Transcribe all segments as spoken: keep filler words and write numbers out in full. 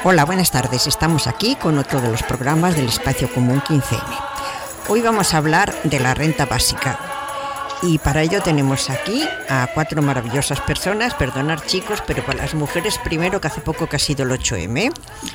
Hola, buenas tardes. Estamos aquí con otro de los programas del Espacio Común quince eme. Hoy vamos a hablar de la renta básica. Y para ello tenemos aquí a cuatro maravillosas personas. Perdonad, chicos, pero para las mujeres primero, que hace poco que ha sido el ocho eme.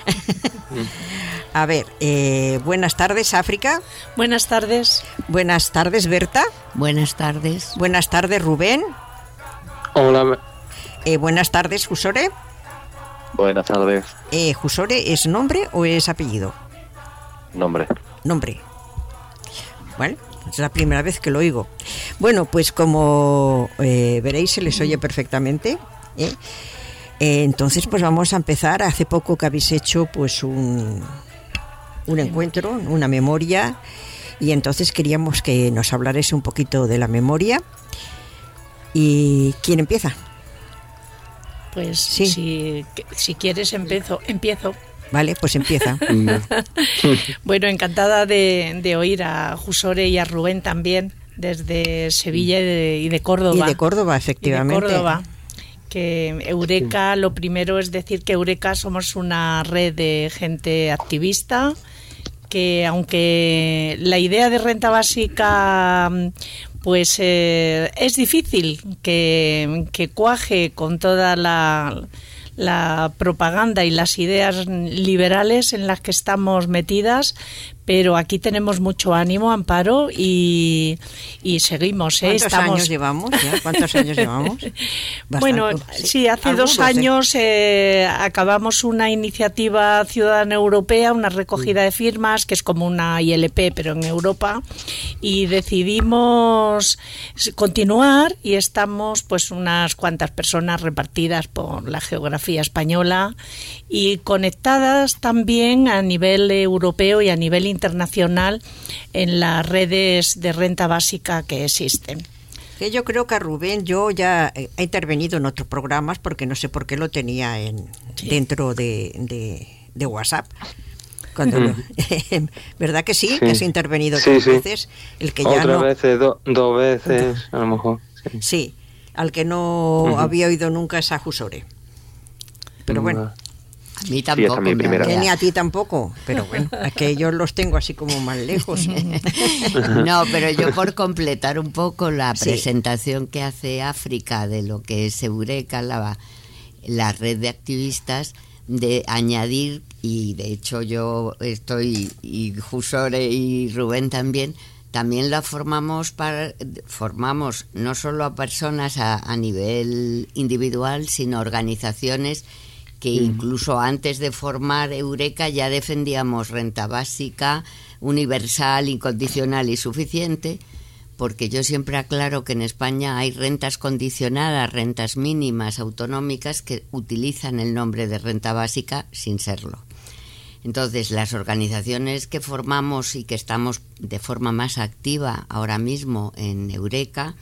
A ver, eh, buenas tardes, África. Buenas tardes. Buenas tardes, Berta. Buenas tardes. Buenas tardes, Rubén. Hola. Eh, buenas tardes, Jusore. Buenas tardes. Eh, ¿Jusore es nombre o es apellido? Nombre. Nombre. Bueno, es la primera vez que lo oigo. Bueno, pues como eh, veréis, se les oye perfectamente, ¿eh? Eh, entonces, pues vamos a empezar. Hace poco que habéis hecho pues un, un encuentro, una memoria, y entonces queríamos que nos hablarais un poquito de la memoria. ¿Y quién empieza? Pues sí. si, si quieres empiezo. empiezo. Vale, pues empieza. Bueno, encantada de, de oír a Jusore y a Rubén también, desde Sevilla y de, y de Córdoba. Y de Córdoba, efectivamente. Y de Córdoba. Que Eureka, lo primero es decir que Eureka somos una red de gente activista, que aunque la idea de renta básica pues eh, es difícil que, que cuaje con toda la, la propaganda y las ideas liberales en las que estamos metidas, pero aquí tenemos mucho ánimo, Amparo, y, y seguimos. ¿eh? ¿Cuántos Estamos... años llevamos? ¿Ya? ¿Cuántos años llevamos? Bastante. Bueno, sí, sí hace Algunos, dos años eh, acabamos una iniciativa ciudadana europea, una recogida de firmas, que es como una I L P, pero en Europa, y decidimos continuar y estamos pues unas cuantas personas repartidas por la geografía española y conectadas también a nivel europeo y a nivel internacional en las redes de renta básica que existen. Que yo creo que a Rubén yo ya he intervenido en otros programas porque no sé por qué lo tenía en sí. dentro de, de, de WhatsApp. Cuando mm. lo, ¿verdad que sí? sí? Que has intervenido sí, dos sí. veces. El que ya Otra no, veces, do, dos veces, a lo mejor. Sí, sí al que no uh-huh. había oído nunca es a Jusore. Pero bueno. A mí tampoco. Sí, me que ni a ti tampoco, pero bueno, a que yo los tengo así como más lejos. No, pero yo por completar un poco la presentación sí. que hace África de lo que es Eureka, la, la red de activistas, de añadir, y de hecho yo estoy, y Jusore y Rubén también, también la formamos para formamos no solo a personas a, a nivel individual, sino organizaciones que incluso antes de formar Eureka ya defendíamos renta básica, universal, incondicional y suficiente, porque yo siempre aclaro que en España hay rentas condicionadas, rentas mínimas autonómicas que utilizan el nombre de renta básica sin serlo. Entonces, las organizaciones que formamos y que estamos de forma más activa ahora mismo en Eureka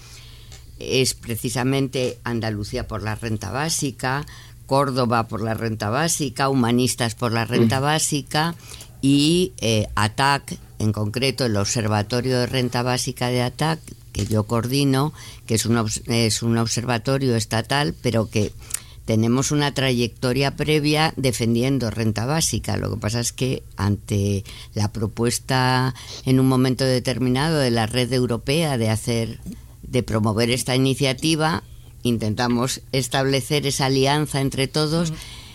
es precisamente Andalucía por la renta básica, Córdoba por la renta básica, Humanistas por la renta básica y eh, A T A C, en concreto el Observatorio de Renta Básica de A T A C, que yo coordino, que es un, es un observatorio estatal, pero que tenemos una trayectoria previa defendiendo renta básica. Lo que pasa es que ante la propuesta en un momento determinado de la red europea de hacer, de promover esta iniciativa, intentamos establecer esa alianza entre todos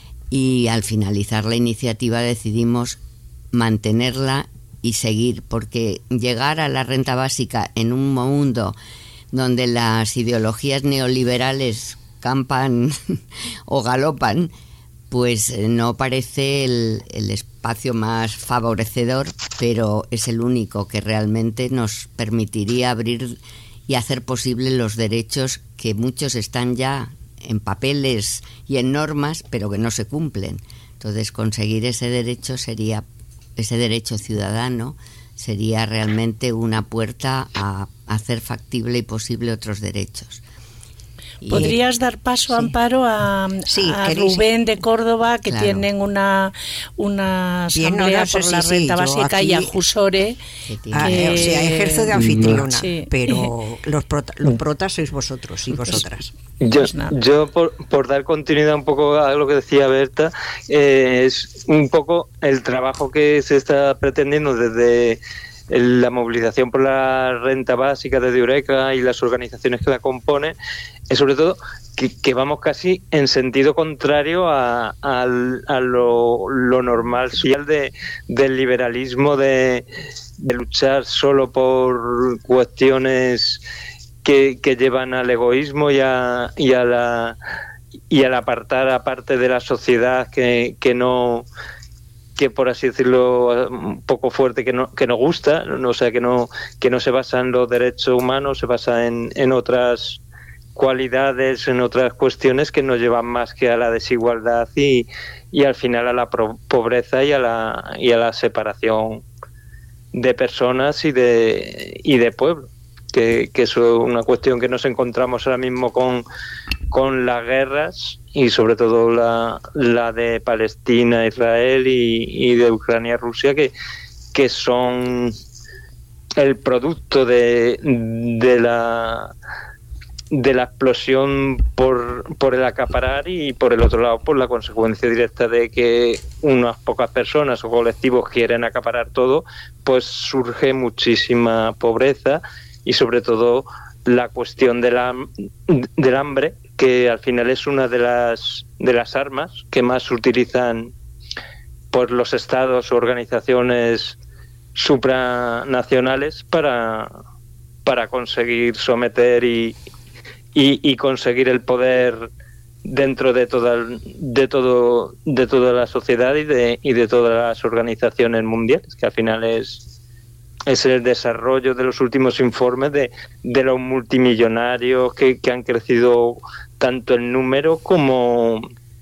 y al finalizar la iniciativa decidimos mantenerla y seguir, porque llegar a la renta básica en un mundo donde las ideologías neoliberales campan o galopan, pues no parece el, el espacio más favorecedor, pero es el único que realmente nos permitiría abrir y hacer posible los derechos que muchos están ya en papeles y en normas, pero que no se cumplen. Entonces, conseguir ese derecho sería, ese derecho ciudadano, sería realmente una puerta a hacer factible y posible otros derechos. ¿Podrías dar paso, sí. Amparo, a, sí, a Rubén de Córdoba, que claro. tienen una, una asamblea Bien, no, no, por sí, la renta sí, básica, aquí, y a Jusore? Ah, que... O sea, ejerzo de anfitriona, sí. pero los, prota, los protas sois vosotros y vosotras. Yo, pues yo por, por dar continuidad un poco a lo que decía Berta, eh, es un poco el trabajo que se está pretendiendo desde la movilización por la renta básica de Eureka y las organizaciones que la componen, es sobre todo que, que vamos casi en sentido contrario a, a, a lo, lo normal social de, del liberalismo, de, de luchar solo por cuestiones que, que llevan al egoísmo y a, y a la y al apartar a parte de la sociedad que, que no que por así decirlo un poco fuerte que no que no gusta, ¿no? O sea, que no que no se basa en los derechos humanos, se basa en, en otras cualidades, en otras cuestiones que nos llevan más que a la desigualdad y, y al final a la pro- pobreza y a la y a la separación de personas y de y de pueblo, que, que eso es una cuestión que nos encontramos ahora mismo con con las guerras y sobre todo la, la de Palestina, Israel y, y de Ucrania, Rusia, que, que son el producto de, de la de la explosión por, por el acaparar y por el otro lado por la consecuencia directa de que unas pocas personas o colectivos quieren acaparar todo, pues surge muchísima pobreza y sobre todo la cuestión de la, del hambre, que al final es una de las de las armas que más utilizan por los estados o organizaciones supranacionales para para conseguir someter y, y, y conseguir el poder dentro de toda de todo de toda la sociedad y de y de todas las organizaciones mundiales, que al final es es el desarrollo de los últimos informes de, de los multimillonarios que, que han crecido tanto en número como,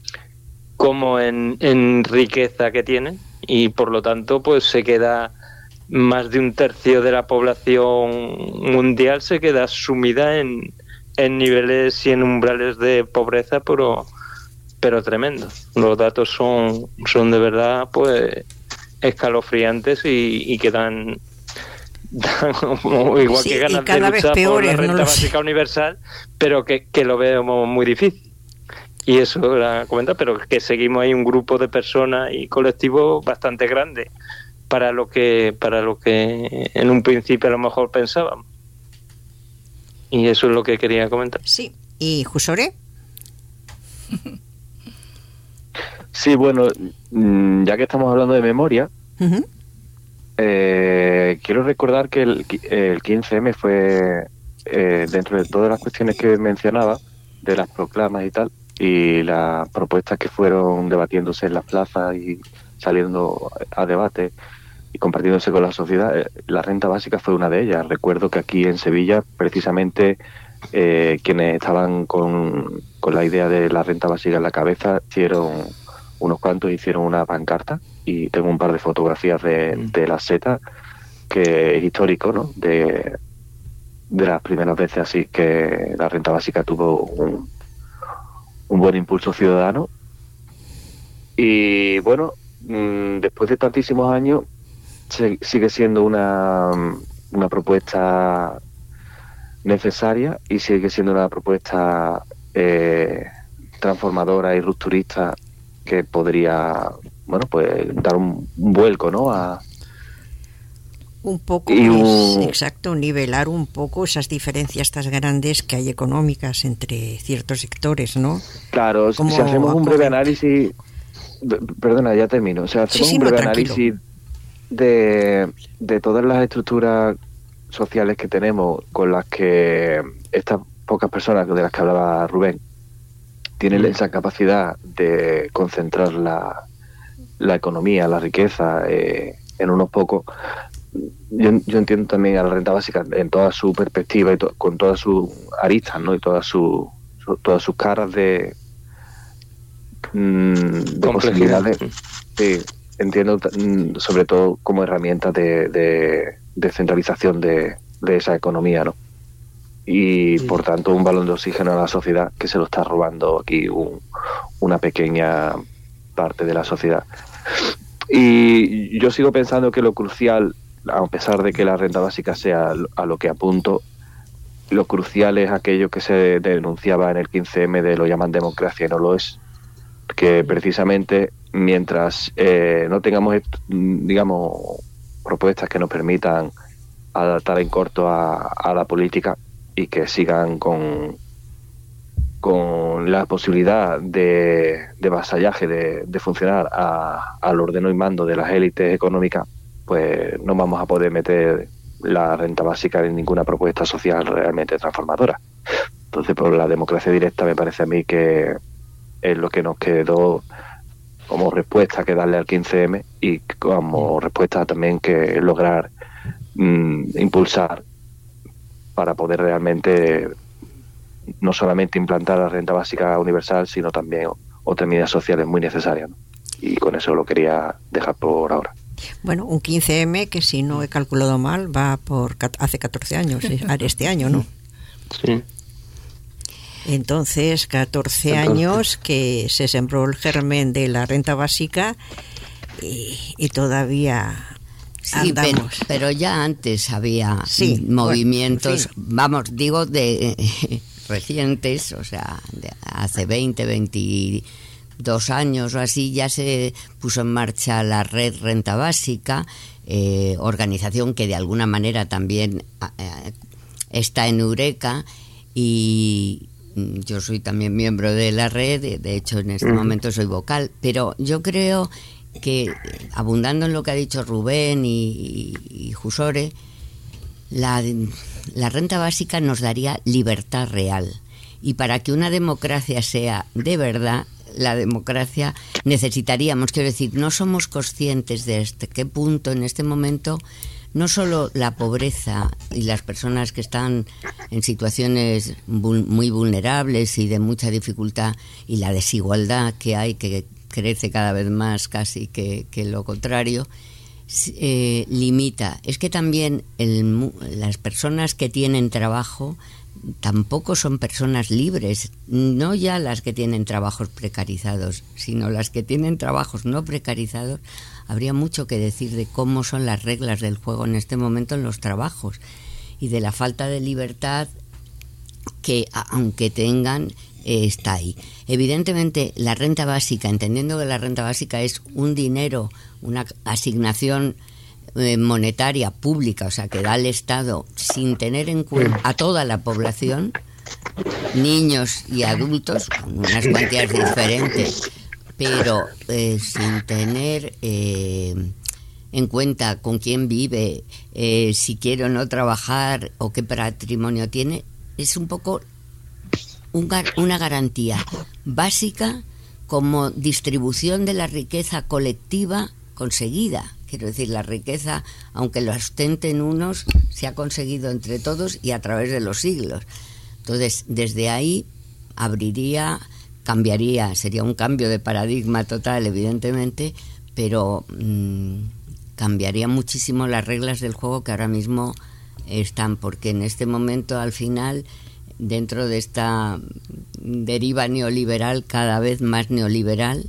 como en, en riqueza que tienen, y por lo tanto pues se queda más de un tercio de la población mundial se queda sumida en, en niveles y en umbrales de pobreza pero, pero tremendos. Los datos son, son de verdad pues escalofriantes y, y que dan igual sí, que ganas de luchar por la renta no básica universal, pero que, que lo vemos muy difícil. Y eso la comenta, pero que seguimos ahí un grupo de personas y colectivos bastante grande para lo que para lo que en un principio a lo mejor pensábamos. Y eso es lo que quería comentar. Sí. ¿Y Jusore? Sí, bueno, ya que estamos hablando de memoria, uh-huh. Eh, quiero recordar que el, el quince eme fue, eh, dentro de todas las cuestiones que mencionaba, de las proclamas y tal, y las propuestas que fueron debatiéndose en las plazas y saliendo a debate y compartiéndose con la sociedad, eh, la renta básica fue una de ellas. Recuerdo que aquí en Sevilla, precisamente, eh, quienes estaban con, con la idea de la renta básica en la cabeza, hicieron unos cuantos, hicieron una pancarta, y tengo un par de fotografías de, de la seta, que es histórico, ¿no? De, de las primeras veces así que la renta básica tuvo un, un buen impulso ciudadano. Y bueno, mmm, después de tantísimos años se, sigue siendo una, una propuesta necesaria y sigue siendo una propuesta eh, transformadora y rupturista que podría, bueno, pues dar un, un vuelco, ¿no? A un poco, y un... pues, exacto, nivelar un poco esas diferencias tan grandes que hay económicas entre ciertos sectores, ¿no? Claro, como si hacemos un breve análisis, perdona, ya termino, o sea, hacemos sí, sí, un breve no, análisis de, de todas las estructuras sociales que tenemos, con las que estas pocas personas de las que hablaba Rubén tienen esa capacidad de concentrar la, la economía, la riqueza eh, en unos pocos. Yo, yo entiendo también a la renta básica en toda su perspectiva y to, con todas sus aristas, ¿no? Y todas sus su, todas sus caras de, mmm, de posibilidades. Sí, entiendo mm, sobre todo como herramienta de, de, de centralización de, de esa economía, ¿no? y por tanto un balón de oxígeno a la sociedad que se lo está robando aquí un, una pequeña parte de la sociedad. Y yo sigo pensando que lo crucial, a pesar de que la renta básica sea a lo que apunto, lo crucial es aquello que se denunciaba en el quince eme de lo llaman democracia y no lo es, que precisamente mientras eh, no tengamos, digamos, propuestas que nos permitan adaptar en corto a, a la política y que sigan con, con la posibilidad de, de vasallaje, de, de funcionar a, al ordeno y mando de las élites económicas, pues no vamos a poder meter la renta básica en ninguna propuesta social realmente transformadora. Entonces, por la democracia directa me parece a mí que es lo que nos quedó como respuesta que darle al quince eme y como respuesta también que lograr mmm, impulsar para poder realmente no solamente implantar la renta básica universal, sino también otras medidas sociales muy necesarias, ¿no? Y con eso lo quería dejar por ahora. Bueno, un quince eme que, si no he calculado mal, va por hace catorce años, este año, ¿no? Sí. Entonces, catorce años que se sembró el germen de la renta básica y, y todavía sí, andamos. Pero, pero ya antes había sí, movimientos, bueno, en fin. vamos, digo, de eh, recientes, o sea, de hace veinte, veintidós años o así, ya se puso en marcha la red Renta Básica, eh, organización que de alguna manera también eh, está en Eureka, y yo soy también miembro de la red, de hecho en este momento soy vocal, pero yo creo que, abundando en lo que ha dicho Rubén y, y Jusore, la, la renta básica nos daría libertad real, y para que una democracia sea de verdad, la democracia necesitaríamos, quiero decir, no somos conscientes de hasta qué punto en este momento no solo la pobreza y las personas que están en situaciones muy vulnerables y de mucha dificultad, y la desigualdad que hay, que crece cada vez más casi que, que lo contrario, eh, limita. Es que también el, las personas que tienen trabajo tampoco son personas libres, no ya las que tienen trabajos precarizados, sino las que tienen trabajos no precarizados. Habría mucho que decir de cómo son las reglas del juego en este momento en los trabajos y de la falta de libertad que, aunque tengan, eh, está ahí. Evidentemente, la renta básica, entendiendo que la renta básica es un dinero, una asignación eh, monetaria pública, o sea, que da el Estado sin tener en cuenta a toda la población, niños y adultos, con unas cuantías diferentes, pero eh, sin tener eh, en cuenta con quién vive, eh, si quiere o no trabajar o qué patrimonio tiene, es un poco un, una garantía básica como distribución de la riqueza colectiva conseguida. Quiero decir, la riqueza, aunque lo ostenten unos, se ha conseguido entre todos y a través de los siglos. Entonces, desde ahí abriría... cambiaría, sería un cambio de paradigma total, evidentemente, pero mmm, cambiaría muchísimo las reglas del juego que ahora mismo están, porque en este momento, al final, dentro de esta deriva neoliberal, cada vez más neoliberal,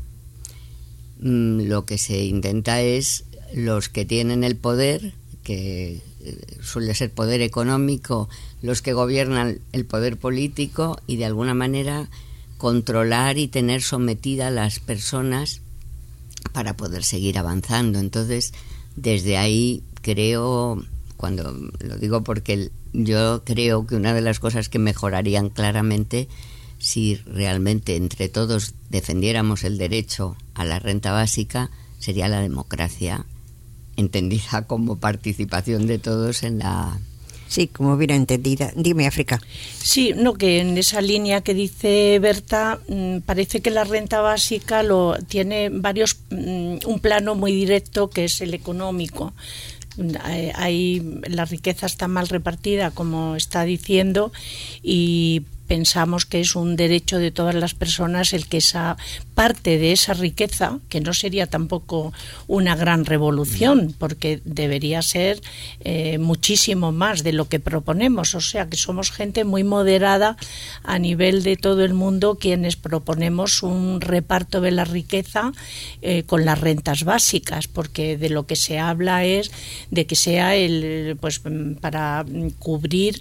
mmm, lo que se intenta es los que tienen el poder, que suele ser poder económico, los que gobiernan el poder político, y de alguna manera controlar y tener sometida a las personas para poder seguir avanzando. Entonces, desde ahí creo, cuando lo digo porque yo creo que una de las cosas que mejorarían claramente, si realmente entre todos defendiéramos el derecho a la renta básica, sería la democracia, entendida como participación de todos en la... Sí, como bien entendida. Dime, África. Sí, no, que en esa línea que dice Berta, mmm, parece que la renta básica lo tiene varios, mmm, un plano muy directo, que es el económico. Hay, la riqueza está mal repartida, como está diciendo, y pensamos que es un derecho de todas las personas el que esa parte de esa riqueza, que no sería tampoco una gran revolución, porque debería ser eh, muchísimo más de lo que proponemos, o sea que somos gente muy moderada a nivel de todo el mundo quienes proponemos un reparto de la riqueza eh, con las rentas básicas, porque de lo que se habla es de que sea el pues para cubrir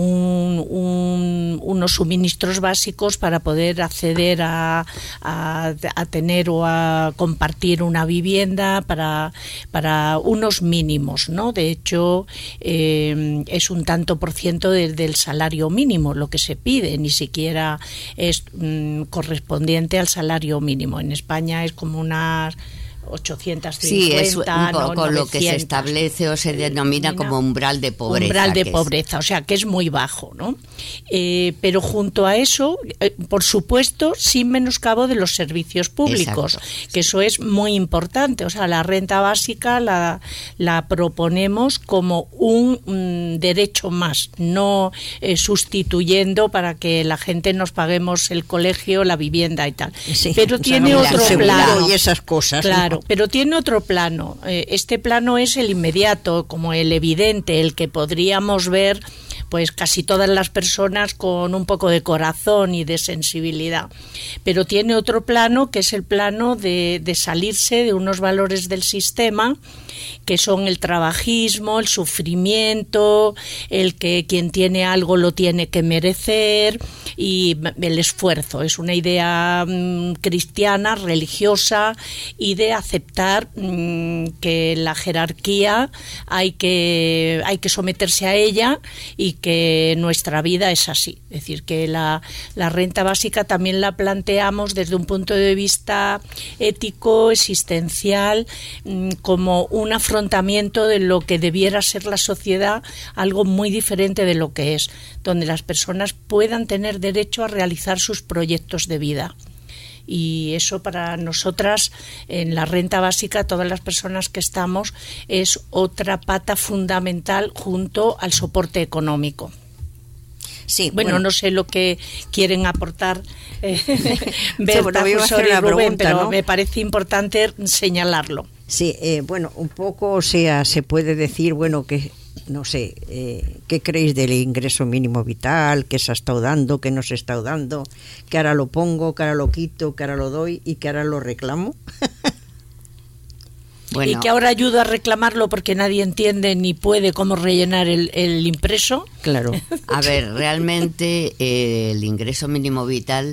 un, un, unos suministros básicos para poder acceder a, a, a tener o a compartir una vivienda para, para unos mínimos, ¿no? De hecho, eh, es un tanto por ciento de, del salario mínimo lo que se pide, ni siquiera es mm, correspondiente al salario mínimo. En España es como unas ochocientos cincuenta, sí, es un poco no, lo que se establece o se denomina como umbral de pobreza. Umbral de pobreza, o sea que es muy bajo, ¿no? Eh, pero junto a eso, eh, por supuesto, sin menoscabo de los servicios públicos, exacto, que eso es muy importante. O sea, la renta básica la, la proponemos como un mm, derecho más, no eh, sustituyendo para que la gente nos paguemos el colegio, la vivienda y tal. Sí, pero tiene otro plano y esas cosas. Claro. ¿no? Pero tiene otro plano. Este plano es el inmediato, como el evidente, el que podríamos ver pues casi todas las personas con un poco de corazón y de sensibilidad. Pero tiene otro plano, que es el plano de, de salirse de unos valores del sistema, que son el trabajismo, el sufrimiento, el que quien tiene algo lo tiene que merecer, y el esfuerzo. Es una idea mmm, cristiana, religiosa, y de aceptar mmm, que la jerarquía hay que, hay que someterse a ella, y que nuestra vida es así. Es decir, que la, la renta básica también la planteamos desde un punto de vista ético, existencial, mmm, como un afrontamiento de lo que debiera ser la sociedad, algo muy diferente de lo que es, donde las personas puedan tener derecho a realizar sus proyectos de vida. Y eso para nosotras, en la renta básica, todas las personas que estamos, es otra pata fundamental junto al soporte económico. Sí, bueno, bueno, no sé lo que quieren aportar eh, Berta, sí, José y Rubén, pregunta, pero ¿no? Me parece importante señalarlo. Sí, eh, bueno, un poco, o sea, se puede decir, bueno, que, no sé, eh, ¿qué creéis del ingreso mínimo vital? ¿Qué se ha estado dando? ¿Qué no se ha estado dando? ¿Que ahora lo pongo? ¿Que ahora lo quito? ¿Que ahora lo doy? ¿Y que ahora lo reclamo? Bueno. Y que ahora ayudo a reclamarlo porque nadie entiende ni puede cómo rellenar el, el impreso. Claro. A ver, realmente eh, el ingreso mínimo vital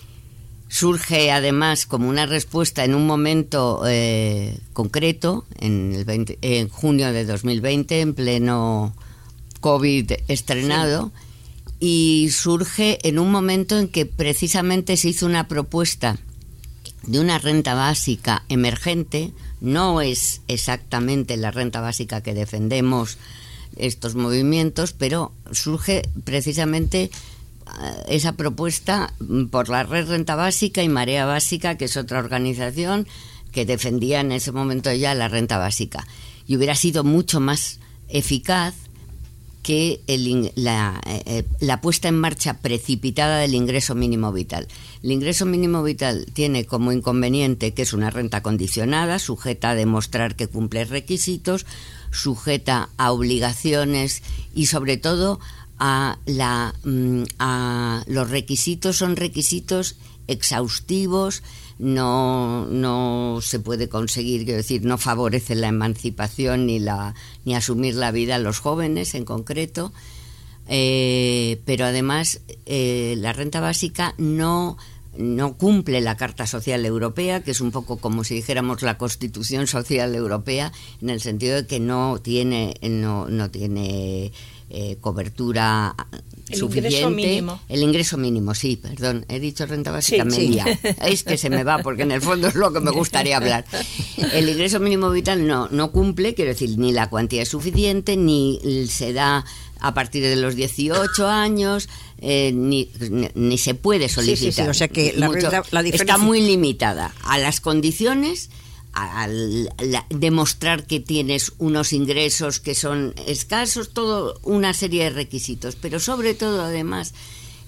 surge además como una respuesta en un momento eh, concreto, en, el veinte, en junio de dos mil veinte, en pleno COVID estrenado, sí. Y surge en un momento en que precisamente se hizo una propuesta de una renta básica emergente. No es exactamente la renta básica que defendemos estos movimientos, pero surge precisamente esa propuesta por la Red Renta Básica y Marea Básica, que es otra organización que defendía en ese momento ya la renta básica. Y hubiera sido mucho más eficaz que el, la, eh, la puesta en marcha precipitada del ingreso mínimo vital. El ingreso mínimo vital tiene como inconveniente que es una renta condicionada, sujeta a demostrar que cumple requisitos, sujeta a obligaciones y sobre todo a, la, a los requisitos son requisitos exhaustivos, no, no se puede conseguir, quiero decir, no favorece la emancipación ni, la, ni asumir la vida a los jóvenes en concreto, eh, pero además eh, la renta básica no, no cumple la Carta Social Europea, que es un poco como si dijéramos la Constitución Social Europea, en el sentido de que no tiene, no, no tiene eh, cobertura el suficiente. Ingreso mínimo. El ingreso mínimo, sí, perdón, he dicho renta básica, sí, me sí. lía. Es que se me va, porque en el fondo es lo que me gustaría hablar. El ingreso mínimo vital no, no cumple, quiero decir, ni la cuantía es suficiente, ni se da a partir de los dieciocho años, eh, ni, ni, ni se puede solicitar. Sí, sí, sí, o sea que la, Mucho, la, la diferencia... está muy limitada a las condiciones, a, a la, demostrar que tienes unos ingresos que son escasos, todo una serie de requisitos, pero sobre todo además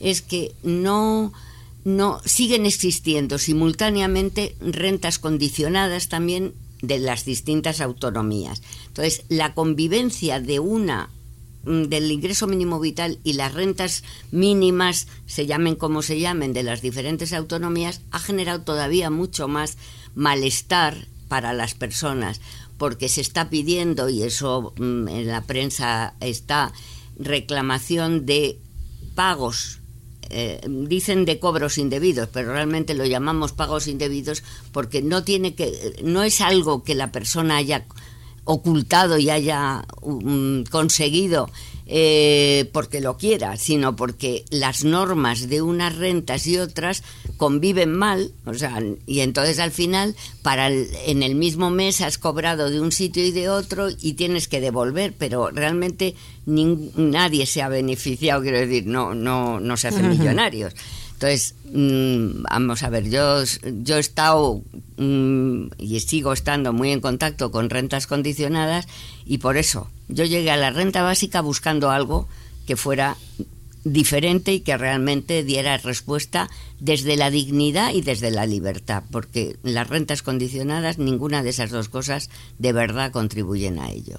es que no, no siguen existiendo simultáneamente rentas condicionadas también de las distintas autonomías. Entonces, la convivencia de una del ingreso mínimo vital y las rentas mínimas, se llamen como se llamen, de las diferentes autonomías, ha generado todavía mucho más malestar para las personas, porque se está pidiendo, y eso mmm, en la prensa está, reclamación de pagos, eh, dicen de cobros indebidos, pero realmente lo llamamos pagos indebidos porque no tiene que, no es algo que la persona haya ocultado y haya um, conseguido eh, porque lo quiera, sino porque las normas de unas rentas y otras conviven mal, o sea, y entonces al final para el, en el mismo mes has cobrado de un sitio y de otro y tienes que devolver, pero realmente nin, nadie se ha beneficiado, quiero decir, no, no, no se hacen millonarios. Entonces, mmm, vamos a ver, yo, yo he estado mmm, y sigo estando muy en contacto con rentas condicionadas y por eso yo llegué a la renta básica buscando algo que fuera diferente y que realmente diera respuesta desde la dignidad y desde la libertad, porque las rentas condicionadas, ninguna de esas dos cosas de verdad contribuyen a ello.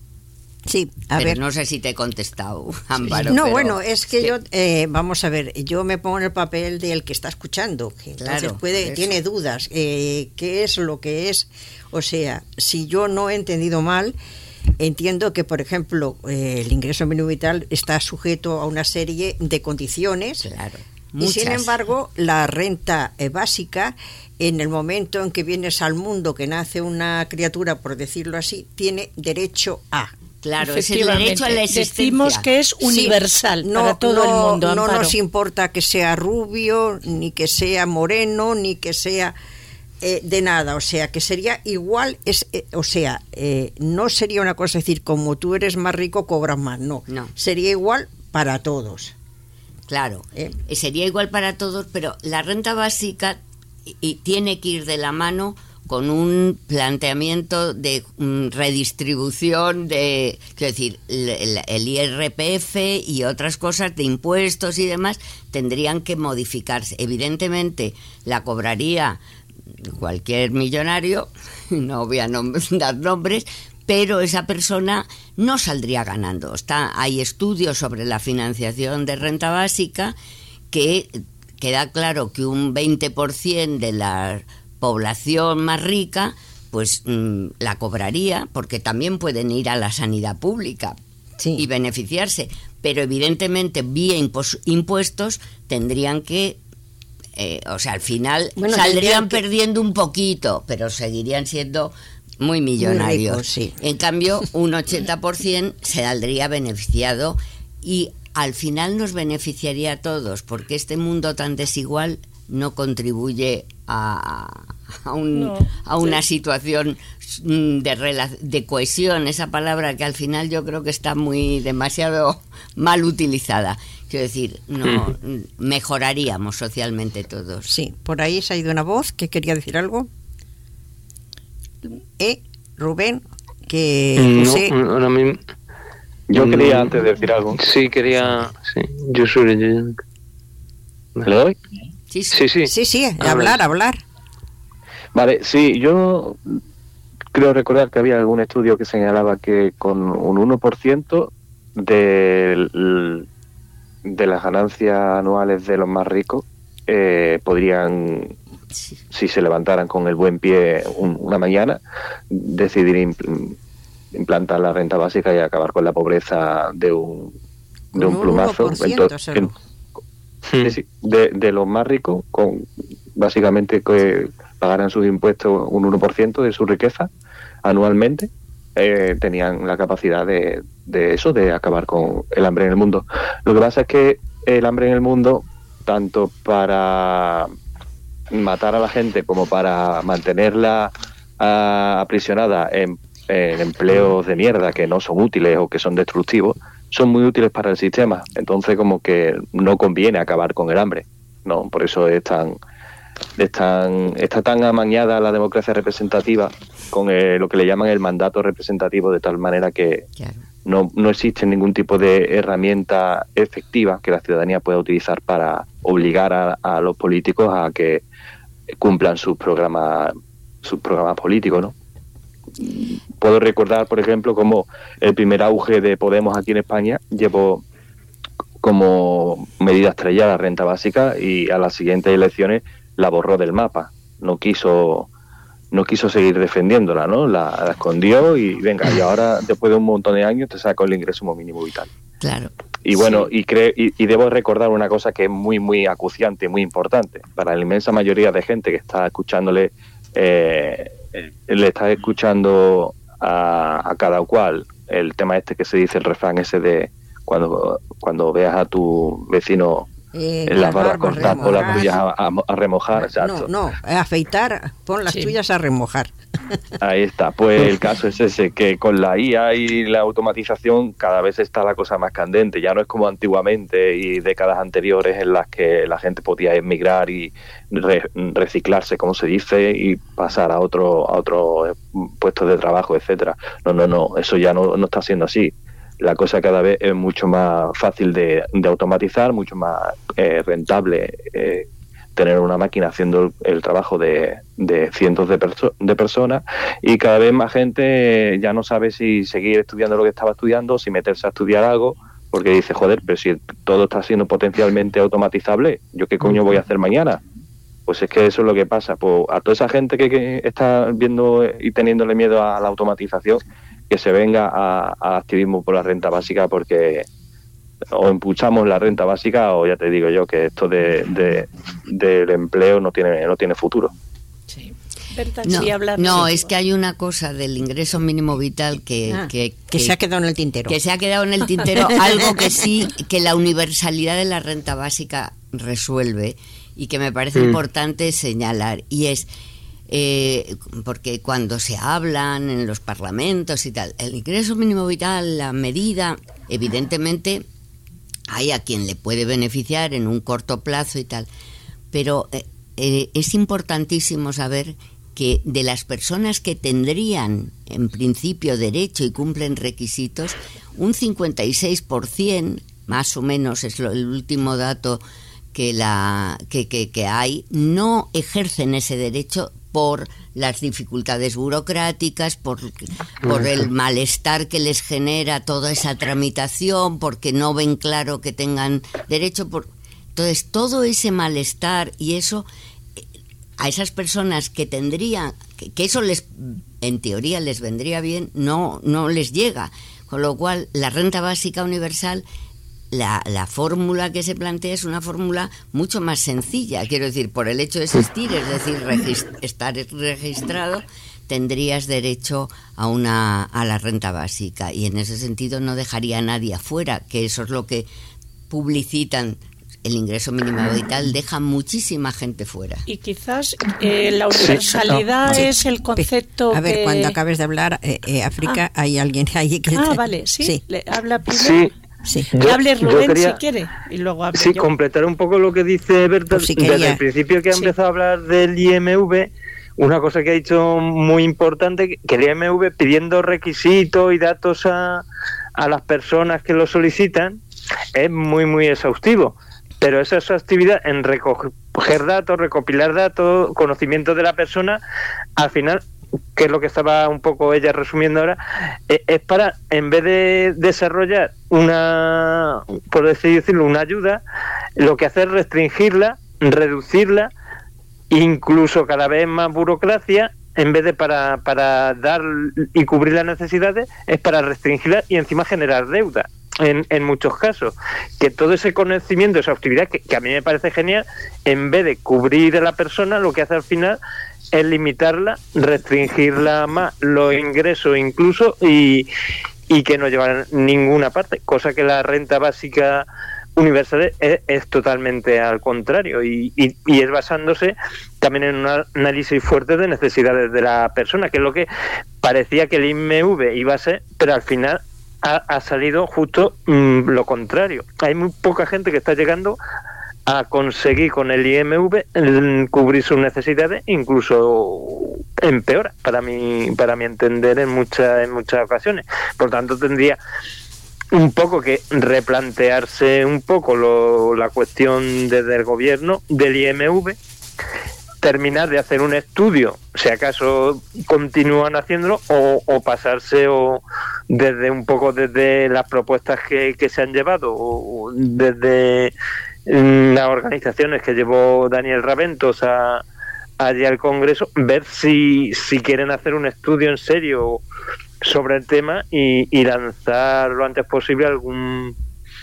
Sí, a pero ver. No sé si te he contestado, Amparo. No, pero, bueno, es que sí. yo, eh, vamos a ver, yo me pongo en el papel del que está escuchando, que entonces Claro, puede, eso. tiene dudas, eh, ¿qué es lo que es? O sea, si yo no he entendido mal, entiendo que, por ejemplo, eh, el ingreso mínimo vital está sujeto a una serie de condiciones, Claro, y muchas. sin embargo, la renta eh, básica, en el momento en que vienes al mundo, que nace una criatura, por decirlo así, tiene derecho a... Claro, es el derecho a la existencia. Decimos que es universal, sí, no, para todo no, el mundo. No Amparo. nos importa que sea rubio, ni que sea moreno, ni que sea eh, de nada. O sea, que sería igual, es, eh, o sea, eh, no sería una cosa decir, como tú eres más rico, cobras más. No, No. sería igual para todos. Claro, ¿Eh? sería igual para todos, pero la renta básica y, y tiene que ir de la mano con un planteamiento de um, redistribución de, quiero decir, el, el I R P F y otras cosas de impuestos y demás tendrían que modificarse. Evidentemente la cobraría cualquier millonario, no voy a nom- dar nombres, pero esa persona no saldría ganando. Está, hay estudios sobre la financiación de renta básica que queda claro que un veinte por ciento de la población más rica pues mmm, la cobraría, porque también pueden ir a la sanidad pública Sí. y beneficiarse, pero evidentemente vía impos- impuestos tendrían que eh, o sea, al final Bueno, saldrían tendrían que- perdiendo un poquito, pero seguirían siendo muy millonarios. ricos, sí. En cambio, un ochenta por ciento se saldría beneficiado y al final nos beneficiaría a todos, porque este mundo tan desigual no contribuye a, a, un, No, a una sí. situación de, rela- de cohesión, esa palabra que al final yo creo que está muy demasiado mal utilizada. Quiero decir, no mejoraríamos socialmente todos. Sí, por ahí se ha ido una voz que quería decir algo. Eh, Rubén, que No, José... ahora mismo. Yo Mm, quería antes decir algo. Sí, quería. Sí, yo soy. ¿Le doy? Sí, sí. Sí, sí. Sí, sí, Habla. hablar, hablar. Vale, sí, yo creo recordar que había algún estudio que señalaba que con un uno por ciento de, de las ganancias anuales de los más ricos eh, podrían, Sí. si se levantaran con el buen pie un- una mañana, decidir impl- implantar la renta básica y acabar con la pobreza de un, de Con un un plumazo. uno por ciento Entonces, solo. en- sí, sí, de, de los más ricos, con básicamente que pagaran sus impuestos un uno por ciento de su riqueza anualmente, eh, tenían la capacidad de, de eso, de acabar con el hambre en el mundo. Lo que pasa es que el hambre en el mundo, tanto para matar a la gente como para mantenerla ah, aprisionada en, en empleos de mierda que no son útiles o que son destructivos, son muy útiles para el sistema. Entonces como que no conviene acabar con el hambre, no, por eso es tan, es tan, está tan amañada la democracia representativa con el- lo que le llaman el mandato representativo, de tal manera que Claro. no, no existe ningún tipo de herramienta efectiva que la ciudadanía pueda utilizar para obligar a, a los políticos a que cumplan sus programas, sus programas políticos, ¿no? Puedo recordar, por ejemplo, como el primer auge de Podemos aquí en España llevó como medida estrella la renta básica y a las siguientes elecciones la borró del mapa. No quiso no quiso seguir defendiéndola, ¿no? La, la escondió y venga, y ahora después de un montón de años te saco el ingreso mínimo vital. Claro. Y bueno, sí. y, cre y, y debo recordar una cosa que es muy, muy acuciante, muy importante. Para la inmensa mayoría de gente que está escuchándole, eh, le está escuchando a, a cada cual el tema este que se dice, el refrán ese de cuando, cuando veas a tu vecino Eh, en las barbas cortadas, pon las tuyas a, a, a remojar. Exacto. No, no, afeitar, pon las sí. tuyas a remojar. Ahí está. Pues el caso es ese, que con la I A y la automatización cada vez está la cosa más candente. Ya no es como antiguamente y décadas anteriores en las que la gente podía emigrar y re, reciclarse, como se dice, y pasar a otro a otro puesto de trabajo, etcétera. No, no, no. Eso ya no, no está siendo así. La cosa cada vez es mucho más fácil de, de automatizar, mucho más eh, rentable eh, tener una máquina haciendo el, el trabajo de, de cientos de, perso de personas, y cada vez más gente ya no sabe si seguir estudiando lo que estaba estudiando, si meterse a estudiar algo, porque dice, joder, pero si todo está siendo potencialmente automatizable, ¿yo qué coño voy a hacer mañana? Pues es que eso es lo que pasa. Pues a toda esa gente que, que está viendo y teniéndole miedo a la automatización, que se venga a, a activismo por la renta básica, porque o impulsamos la renta básica o ya te digo yo que esto de, de del empleo no tiene no tiene futuro. Sí. Berta, no, sí, hablar no sí. Es que hay una cosa del ingreso mínimo vital que, ah, que, que, que se ha quedado en el tintero. Que se ha quedado en el tintero, algo que sí, que la universalidad de la renta básica resuelve y que me parece mm. importante señalar, y es Eh, porque cuando se hablan en los parlamentos y tal, el ingreso mínimo vital, la medida, evidentemente hay a quien le puede beneficiar en un corto plazo y tal, pero eh, eh, es importantísimo saber que de las personas que tendrían en principio derecho y cumplen requisitos, un cincuenta y seis por ciento más o menos es lo, el último dato que, la, que, que, que hay, no ejercen ese derecho por las dificultades burocráticas, por, por el malestar que les genera toda esa tramitación, porque no ven claro que tengan derecho. Por... Entonces, todo ese malestar y eso, a esas personas que tendrían, que, que eso les, en teoría les vendría bien, no, no les llega. Con lo cual, la renta básica universal, La, la fórmula que se plantea es una fórmula mucho más sencilla, quiero decir, por el hecho de existir, es decir, regist estar registrado, tendrías derecho a una a la renta básica, y en ese sentido no dejaría a nadie afuera, que eso es lo que publicitan. El ingreso mínimo vital deja muchísima gente fuera. Y quizás eh, la universalidad sí. es el concepto. A ver, que... cuando acabes de hablar, eh, eh, África, ah. hay alguien ahí que... Ah, te... vale, sí, sí. Le habla primero. Sí. Sí. Que hable Rubén quería, si quiere y luego hable sí, yo. completar un poco lo que dice Berta si desde el principio, que ha sí. empezado a hablar del I M V. Una cosa que ha dicho muy importante, que el I M V, pidiendo requisitos y datos a, a las personas que lo solicitan, es muy muy exhaustivo, pero esa exhaustividad en recoger datos, recopilar datos, conocimiento de la persona, al final, que es lo que estaba un poco ella resumiendo ahora, eh, es para, en vez de desarrollar una, por así decirlo, una ayuda, lo que hace es restringirla, reducirla, incluso cada vez más burocracia, en vez de para, para dar y cubrir las necesidades, es para restringirla y encima generar deuda. En, en muchos casos, que todo ese conocimiento, esa actividad que, que a mí me parece genial, en vez de cubrir a la persona, lo que hace al final es limitarla, restringirla más, los ingresos incluso, y, y que no llevan ninguna parte, cosa que la renta básica universal es, es totalmente al contrario, y, y, y es basándose también en un análisis fuerte de necesidades de la persona, que es lo que parecía que el I M V iba a ser, pero al final Ha, ha salido justo mmm, lo contrario. Hay muy poca gente que está llegando a conseguir con el I M V el cubrir sus necesidades, incluso empeora, para mi, para mi entender, en muchas, en muchas ocasiones. Por tanto, tendría un poco que replantearse un poco lo, la cuestión desde el gobierno del I M V, terminar de hacer un estudio, si acaso continúan haciéndolo, o, o pasarse o desde un poco desde las propuestas que, que se han llevado, o desde las organizaciones que llevó Daniel Raventos a, allí al Congreso, ver si, si quieren hacer un estudio en serio sobre el tema y, y lanzar lo antes posible algún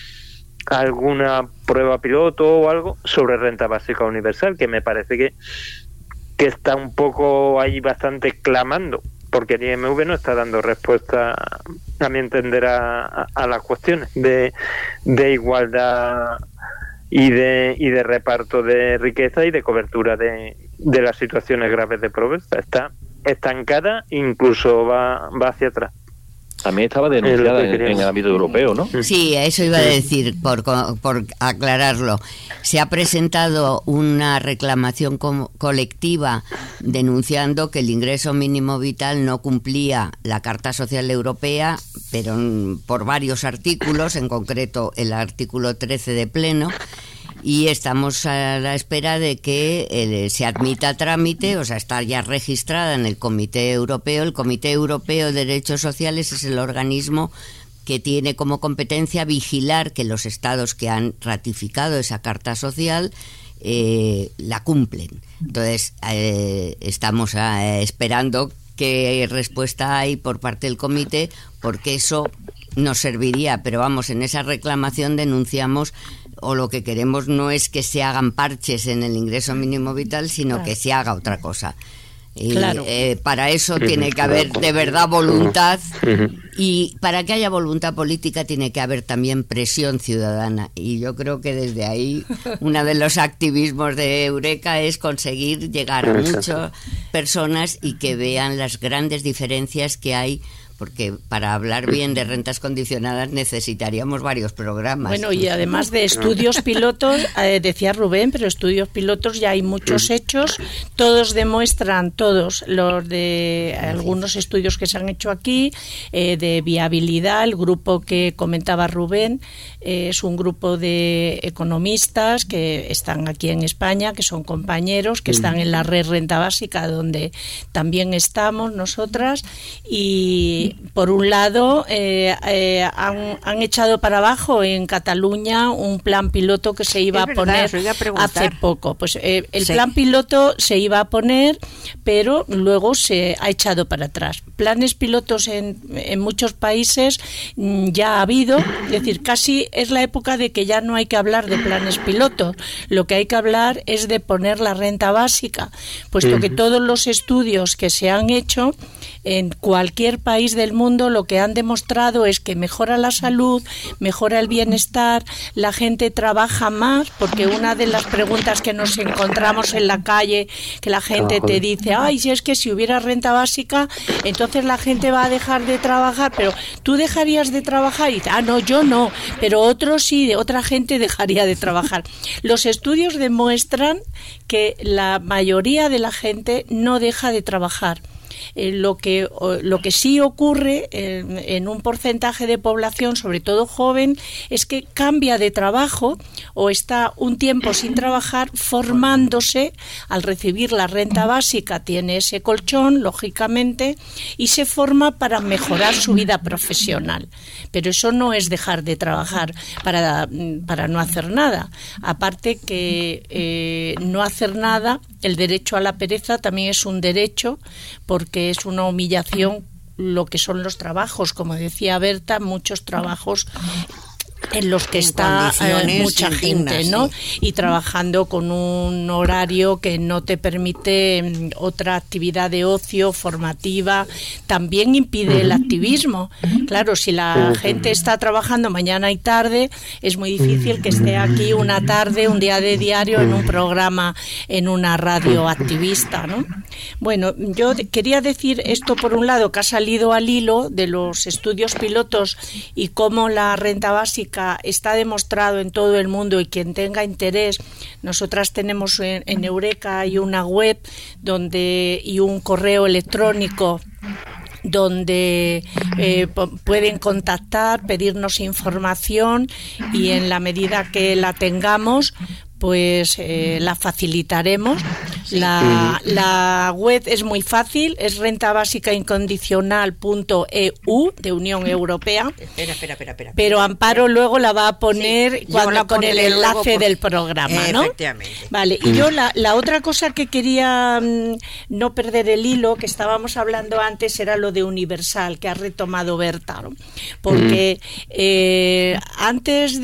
alguna prueba piloto o algo sobre renta básica universal, que me parece que, que está un poco ahí bastante clamando, porque el I M V no está dando respuesta, a mi entender, a, a, a las cuestiones de, de igualdad y de y de reparto de riqueza y de cobertura de, de las situaciones graves de pobreza. Está estancada, incluso va, va hacia atrás. También estaba denunciada en, en el ámbito europeo, ¿no? Sí, eso iba a decir, por, por aclararlo. Se ha presentado una reclamación co- colectiva denunciando que el ingreso mínimo vital no cumplía la Carta Social Europea, pero por varios artículos, en concreto el artículo trece de pleno, y estamos a la espera de que eh, se admita a trámite, o sea, está ya registrada en el Comité Europeo. El Comité Europeo de Derechos Sociales es el organismo que tiene como competencia vigilar que los estados que han ratificado esa Carta Social eh, la cumplen. Entonces, eh, estamos eh, esperando qué respuesta hay por parte del comité, porque eso nos serviría, pero vamos, en esa reclamación denunciamos, o lo que queremos no es que se hagan parches en el ingreso mínimo vital, sino claro, que se haga otra cosa. Y claro, eh, para eso tiene que haber de verdad voluntad, y para que haya voluntad política tiene que haber también presión ciudadana, y yo creo que desde ahí uno de los activismos de Eureka es conseguir llegar a muchas personas y que vean las grandes diferencias que hay, porque para hablar bien de rentas condicionadas necesitaríamos varios programas. Bueno, y además de estudios pilotos, eh, decía Rubén, pero estudios pilotos ya hay muchos hechos, todos demuestran, todos los de algunos estudios que se han hecho aquí, eh, de viabilidad. El grupo que comentaba Rubén eh, es un grupo de economistas que están aquí en España, que son compañeros, que están en la red Renta Básica, donde también estamos nosotras, y por un lado eh, eh, han, han echado para abajo en Cataluña un plan piloto que se iba es a poner verdad, a hace poco. Pues eh, el sí. plan piloto se iba a poner, pero luego se ha echado para atrás. Planes pilotos en, en muchos países ya ha habido, es decir, casi es la época de que ya no hay que hablar de planes pilotos. Lo que hay que hablar es de poner la renta básica, puesto uh-huh. que todos los estudios que se han hecho en cualquier país del mundo lo que han demostrado es que mejora la salud, mejora el bienestar, la gente trabaja más, porque una de las preguntas que nos encontramos en la calle, que la gente te dice, ay, si es que si hubiera renta básica, entonces la gente va a dejar de trabajar, pero tú dejarías de trabajar, y dice, ah, no, yo no, pero otros sí, otra gente dejaría de trabajar. Los estudios demuestran que la mayoría de la gente no deja de trabajar. Eh, lo que lo que sí ocurre en, en un porcentaje de población, sobre todo joven, es que cambia de trabajo o está un tiempo sin trabajar formándose. Al recibir la renta básica tiene ese colchón, lógicamente, y se forma para mejorar su vida profesional. Pero eso no es dejar de trabajar para, para no hacer nada. Aparte que eh, no hacer nada, el derecho a la pereza también es un derecho, porque es una humillación lo que son los trabajos, como decía Berta, muchos trabajos en los que en está eh, mucha indignas, gente, ¿no? Sí. Y trabajando con un horario que no te permite otra actividad de ocio, formativa, también impide uh-huh. el activismo, Claro, si la gente está trabajando mañana y tarde, es muy difícil que esté aquí una tarde, un día de diario en un programa, en una radio activista, ¿no? Bueno, yo quería decir esto por un lado, que ha salido al hilo de los estudios pilotos y cómo la renta básica está demostrado en todo el mundo, y quien tenga interés, nosotras tenemos en, en Eureka hay una web donde y un correo electrónico donde eh, pueden contactar, pedirnos información, y en la medida que la tengamos, pues eh, la facilitaremos. La, la web es muy fácil, es renta básica incondicional punto e u, de Unión Europea. Espera, espera, espera, espera. Pero Amparo luego la va a poner, sí, cuando, la con el enlace por... del programa, ¿no? Efectivamente. Vale, y yo la, la otra cosa que quería mmm, no perder el hilo, que estábamos hablando antes, era lo de Universal, que ha retomado Berta, ¿no? Porque eh, antes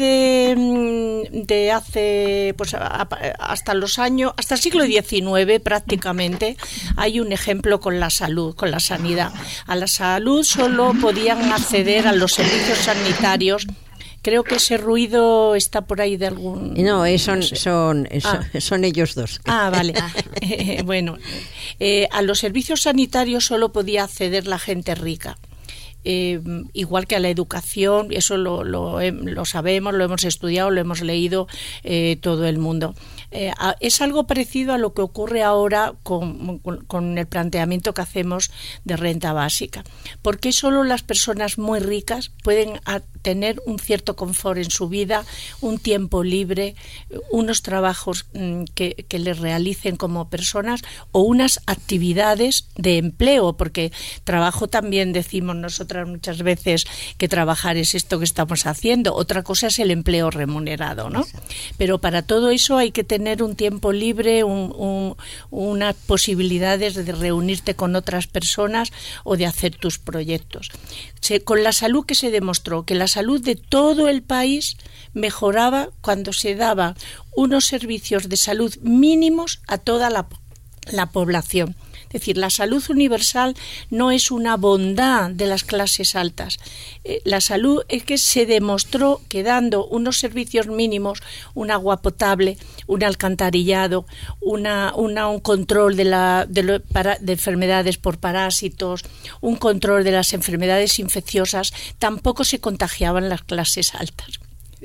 de, de hace... pues hasta los años, hasta el siglo diecinueve prácticamente, hay un ejemplo con la salud, con la sanidad. A la salud solo podían acceder a los servicios sanitarios. Creo que ese ruido está por ahí de algún... No, son, son, ah. son, son ellos dos. Ah, vale. eh, bueno, eh, a los servicios sanitarios solo podía acceder la gente rica. Eh, igual que a la educación, eso lo, lo, lo sabemos, lo hemos estudiado, lo hemos leído eh, todo el mundo. Eh, a, es algo parecido a lo que ocurre ahora con, con, con el planteamiento que hacemos de renta básica. ¿Por qué solo las personas muy ricas pueden a, tener un cierto confort en su vida, un tiempo libre, unos trabajos mm, que, que les realicen como personas, o unas actividades de empleo? Porque trabajo también decimos nosotros muchas veces que trabajar es esto que estamos haciendo. Otra cosa es el empleo remunerado, ¿no? Pero para todo eso hay que tener un tiempo libre, un, un, unas posibilidades de reunirte con otras personas o de hacer tus proyectos. Se, con la salud, que se demostró que la salud de todo el país mejoraba cuando se daban unos servicios de salud mínimos a toda la, la población. Es decir, la salud universal no es una bondad de las clases altas. Eh, la salud es que se demostró que dando unos servicios mínimos, un agua potable, un alcantarillado, una, una, un control de, la, de, lo, para, de enfermedades por parásitos, un control de las enfermedades infecciosas, tampoco se contagiaban las clases altas.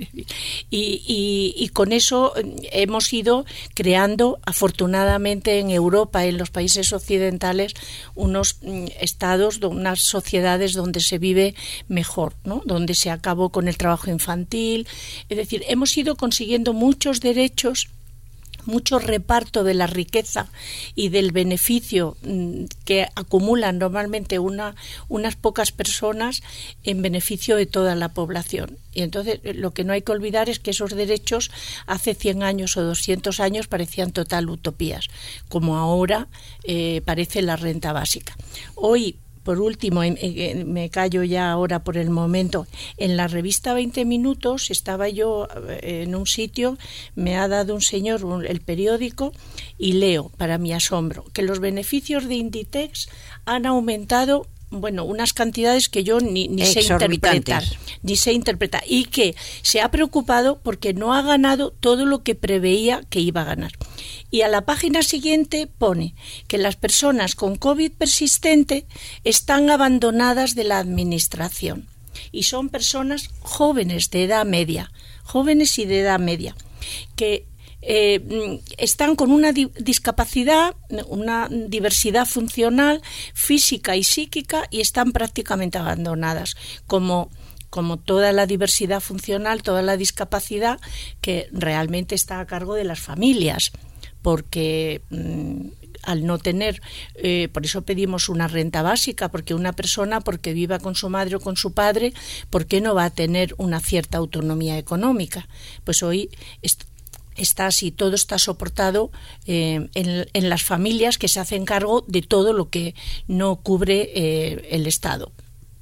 Y, y, y con eso hemos ido creando, afortunadamente en Europa, en los países occidentales, unos estados, unas sociedades donde se vive mejor, ¿no? Donde se acabó con el trabajo infantil. Es decir, hemos ido consiguiendo muchos derechos, mucho reparto de la riqueza y del beneficio que acumulan normalmente una, unas pocas personas en beneficio de toda la población. Y entonces lo que no hay que olvidar es que esos derechos hace cien años o doscientos años parecían total utopías, como ahora eh, parece la renta básica. Hoy, por último, me callo ya ahora por el momento, en la revista veinte minutos estaba yo en un sitio, me ha dado un señor un, el periódico, y leo, para mi asombro, que los beneficios de Inditex han aumentado, bueno, unas cantidades que yo ni, ni sé interpretar, ni sé interpretar, y que se ha preocupado porque no ha ganado todo lo que preveía que iba a ganar. Y a la página siguiente pone que las personas con COVID persistente están abandonadas de la administración, y son personas jóvenes de edad media, jóvenes y de edad media, que Eh, están con una di- discapacidad, una diversidad funcional, física y psíquica, y están prácticamente abandonadas, como, como toda la diversidad funcional, toda la discapacidad que realmente está a cargo de las familias, porque mmm, al no tener, eh, por eso pedimos una renta básica, porque una persona, porque viva con su madre o con su padre, ¿por qué no va a tener una cierta autonomía económica? Pues hoy est- está así, todo está soportado eh, en, en las familias que se hacen cargo de todo lo que no cubre eh, el Estado.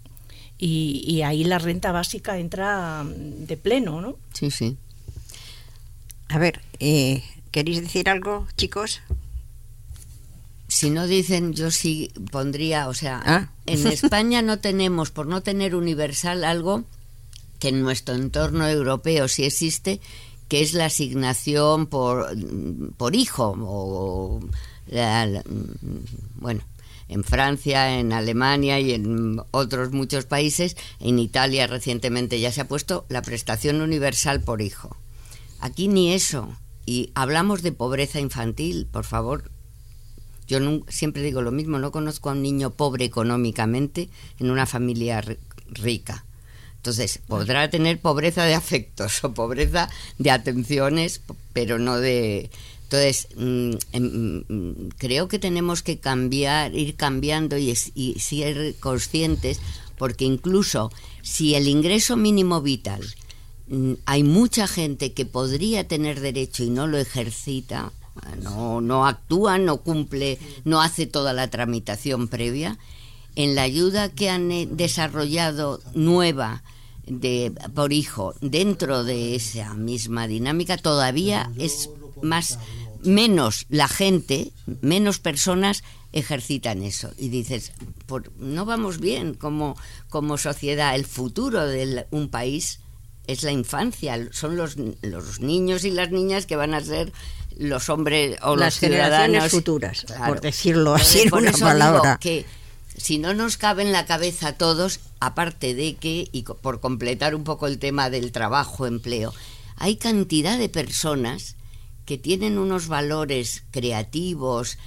Y, y ahí la renta básica entra de pleno, ¿no? Sí, sí. A ver, eh, ¿queréis decir algo, chicos? Si no dicen, yo sí pondría, o sea, ah. en España no tenemos, por no tener universal, algo que en nuestro entorno europeo sí existe, que es la asignación por, por hijo, o la, la, bueno, en Francia, en Alemania y en otros muchos países, en Italia recientemente ya se ha puesto la prestación universal por hijo. Aquí ni eso. Y hablamos de pobreza infantil, por favor. Yo no, siempre digo lo mismo, no conozco a un niño pobre económicamente en una familia rica. Entonces, podrá tener pobreza de afectos o pobreza de atenciones, pero no de... Entonces, mmm, mmm, creo que tenemos que cambiar, ir cambiando y, y ser conscientes, porque incluso si el ingreso mínimo vital, mmm, hay mucha gente que podría tener derecho y no lo ejercita, no, no actúa, no cumple, no hace toda la tramitación previa. En la ayuda que han desarrollado nueva de por hijo dentro de esa misma dinámica, todavía es más menos la gente, menos personas ejercitan eso. Y dices, por, no vamos bien como, como sociedad. El futuro de un país es la infancia, son los, los niños y las niñas que van a ser los hombres o las los generaciones ciudadanos futuras, claro, por decirlo así en por una eso palabra. Digo que si no nos cabe en la cabeza a todos, aparte de que, y por completar un poco el tema del trabajo, empleo, hay cantidad de personas que tienen unos valores creativos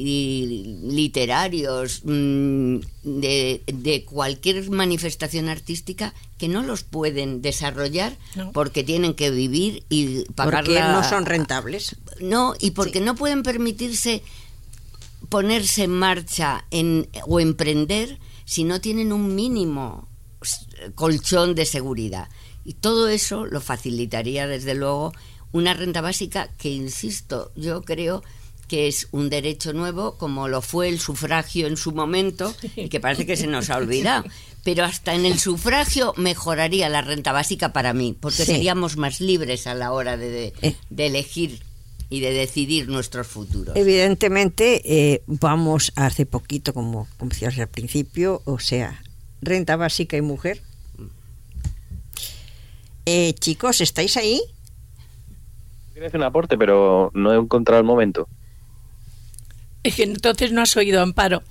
y literarios mmm, de, de cualquier manifestación artística que no los pueden desarrollar no. porque tienen que vivir y pagar porque la... no son rentables. No, y porque sí. no pueden permitirse ponerse en marcha en, o emprender si no tienen un mínimo colchón de seguridad. Y todo eso lo facilitaría, desde luego, una renta básica que, insisto, yo creo que es un derecho nuevo, como lo fue el sufragio en su momento, y que parece que se nos ha olvidado. Pero hasta en el sufragio mejoraría la renta básica para mí, porque sí. seríamos más libres a la hora de, de, de elegir y de decidir nuestros futuros. Evidentemente, eh, vamos hace poquito, como, como decías al principio, o sea, renta básica y mujer. Eh, chicos, ¿estáis ahí? Quería hacer un aporte, pero no he encontrado el momento. Es que entonces no has oído, Amparo.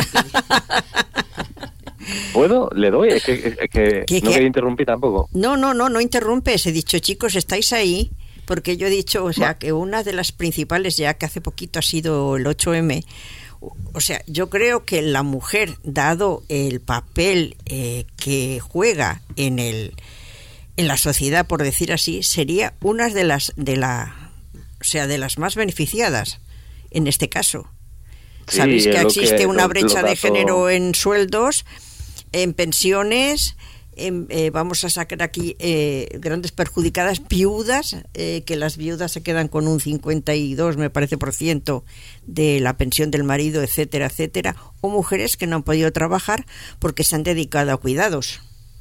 ¿Puedo? Le doy. Es que, es que ¿Qué, no qué? quería interrumpir tampoco. No, no, no, no interrumpes. He dicho, chicos, ¿estáis ahí? Porque yo he dicho, o sea, que una de las principales, ya que hace poquito ha sido el ocho eme, o sea, yo creo que la mujer, dado el papel eh, que juega en el en la sociedad, por decir así, sería una de las de la, o sea, de las más beneficiadas en este caso. Sí, Sabéis que existe que, una lo, brecha lo de género en sueldos, en pensiones, en, eh, vamos a sacar aquí eh, grandes perjudicadas, viudas, eh, que las viudas se quedan con un cincuenta y dos, me parece, por ciento de la pensión del marido, etcétera, etcétera, o mujeres que no han podido trabajar porque se han dedicado a cuidados.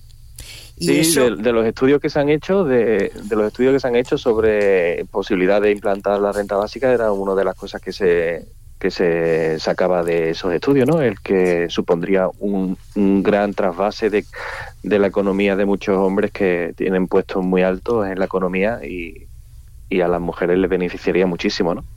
Y sí, eso... de, de los estudios que se han hecho, de, de los estudios que se han hecho sobre posibilidad de implantar la renta básica, era una de las cosas que se que se sacaba de esos estudios, ¿no? El que supondría un, un gran trasvase de, de la economía de muchos hombres que tienen puestos muy altos en la economía y, y a las mujeres les beneficiaría muchísimo, ¿no?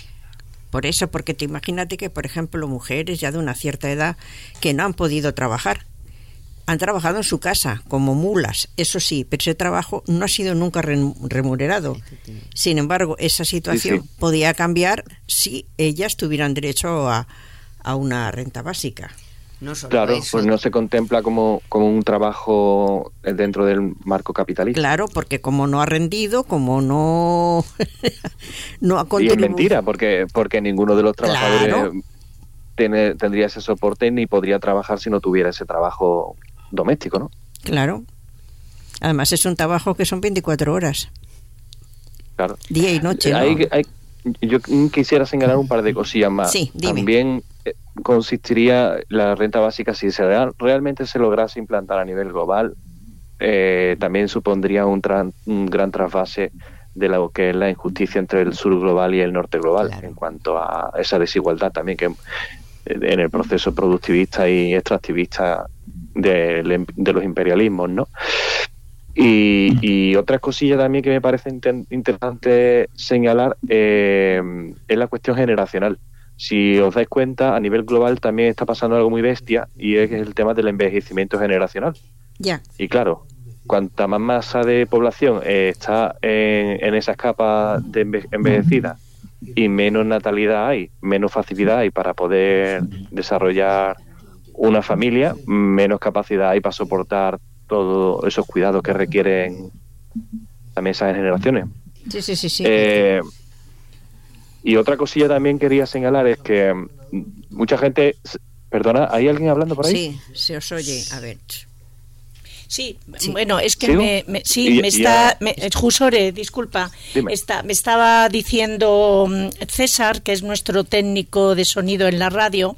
Por eso, porque te imagínate que, por ejemplo, mujeres ya de una cierta edad que no han podido trabajar, han trabajado en su casa como mulas, eso sí, pero ese trabajo no ha sido nunca remunerado. Sin embargo, esa situación sí, sí. podía cambiar si ellas tuvieran derecho a, a una renta básica. No solo claro, eso. Pues no se contempla como, como un trabajo dentro del marco capitalista. Claro, porque como no ha rendido, como no, no ha contribuido. Y es mentira, porque, porque ninguno de los trabajadores claro. tiene, tendría ese soporte ni podría trabajar si no tuviera ese trabajo doméstico, ¿no? Claro. Además es un trabajo que son veinticuatro horas. Claro. Día y noche, ¿no? Hay, hay, yo quisiera señalar un par de cosillas más. Sí, dime. También eh, consistiría la renta básica, si se da, realmente se lograse implantar a nivel global, eh, también supondría un, tran, un gran trasvase de lo que es la injusticia entre el sur global y el norte global, claro, en cuanto a esa desigualdad también que en el proceso productivista y extractivista de, de los imperialismos, ¿no? Y, y otra cosilla también que me parece inter- interesante señalar eh, es la cuestión generacional. Si os dais cuenta, a nivel global también está pasando algo muy bestia, y es el tema del envejecimiento generacional. Ya. Y claro, cuanta más masa de población eh, está en, en esas capas de enve- envejecidas y menos natalidad hay, menos facilidad hay para poder desarrollar una familia, menos capacidad hay para soportar todos esos cuidados que requieren también esas generaciones. Sí, sí, sí, sí. Eh, y otra cosilla también quería señalar es que mucha gente... Perdona, ¿hay alguien hablando por ahí? Sí, se os oye. A ver. Sí, Sí. bueno, es que ¿Sigo? me, me- sí, Y- me y está, ya- me, Jusore, disculpa, Dime. está, me estaba diciendo mm, César, que es nuestro técnico de sonido en la radio,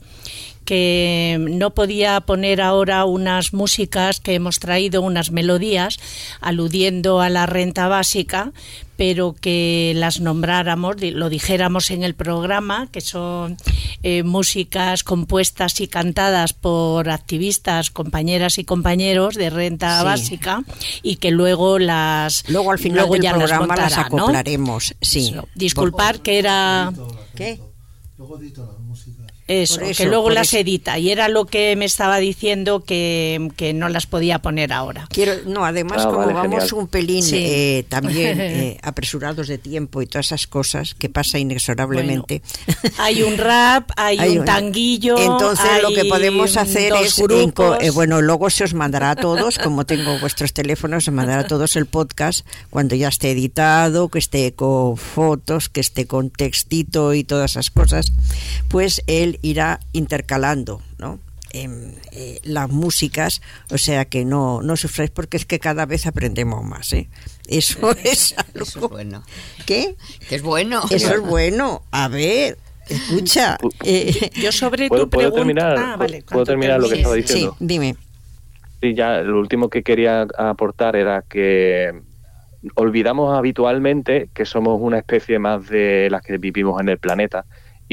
que no podía poner ahora unas músicas que hemos traído, unas melodías, aludiendo a la renta básica, pero que las nombráramos, di- lo dijéramos en el programa, que son eh, músicas compuestas y cantadas por activistas, compañeras y compañeros de renta Sí. básica, y que luego las Luego al final luego del ya las programa las, montará, ¿no? acoplaremos. Sí. Eso. Disculpar que era ¿Qué? Luego edito las músicas. eso, Por eso, que luego por las eso. edita, y era lo que me estaba diciendo que, que no las podía poner ahora. Quiero, no, además, Ah, como vale, vamos genial. un pelín Sí. eh, también eh, apresurados de tiempo y todas esas cosas que pasa inexorablemente. Bueno, hay un rap, hay, Hay un una- tanguillo. Entonces lo que hay podemos hacer dos es, en grupos. co- eh, bueno, luego se os mandará a todos, como tengo vuestros teléfonos, se mandará a todos el podcast cuando ya esté editado, que esté con fotos, que esté con textito y todas esas cosas, pues él irá intercalando, ¿no? En, eh, las músicas, o sea que no, no sufráis porque es que cada vez aprendemos más, ¿eh? Eso es algo... Eso es bueno. ¿Qué? Que es bueno. Eso es bueno. A ver, escucha. eh, Yo sobre ¿Puedo, tu puedo pregunta... terminar, Ah, vale, ¿puedo cuando terminar lo que termines. estaba sí, diciendo? dime. Sí, ya lo último que quería aportar era que olvidamos habitualmente que somos una especie más de las que vivimos en el planeta,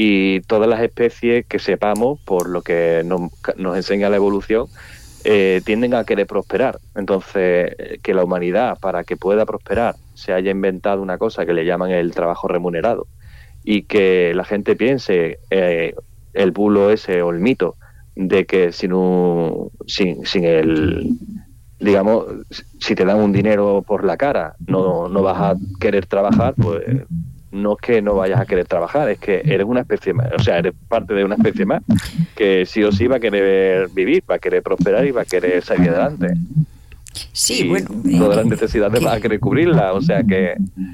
y todas las especies que sepamos, por lo que nos, nos enseña la evolución, eh, tienden a querer prosperar. Entonces, eh, que la humanidad, para que pueda prosperar, se haya inventado una cosa que le llaman el trabajo remunerado, y que la gente piense eh, el bulo ese o el mito de que sin un sin, sin el digamos, si te dan un dinero por la cara no, no vas a querer trabajar, pues no es que no vayas a querer trabajar, es que eres una especie más, o sea, eres parte de una especie más que sí o sí va a querer vivir, va a querer prosperar y va a querer salir adelante. Sí, Y bueno. todas las eh, necesidades que- vas a querer cubrirlas, o sea que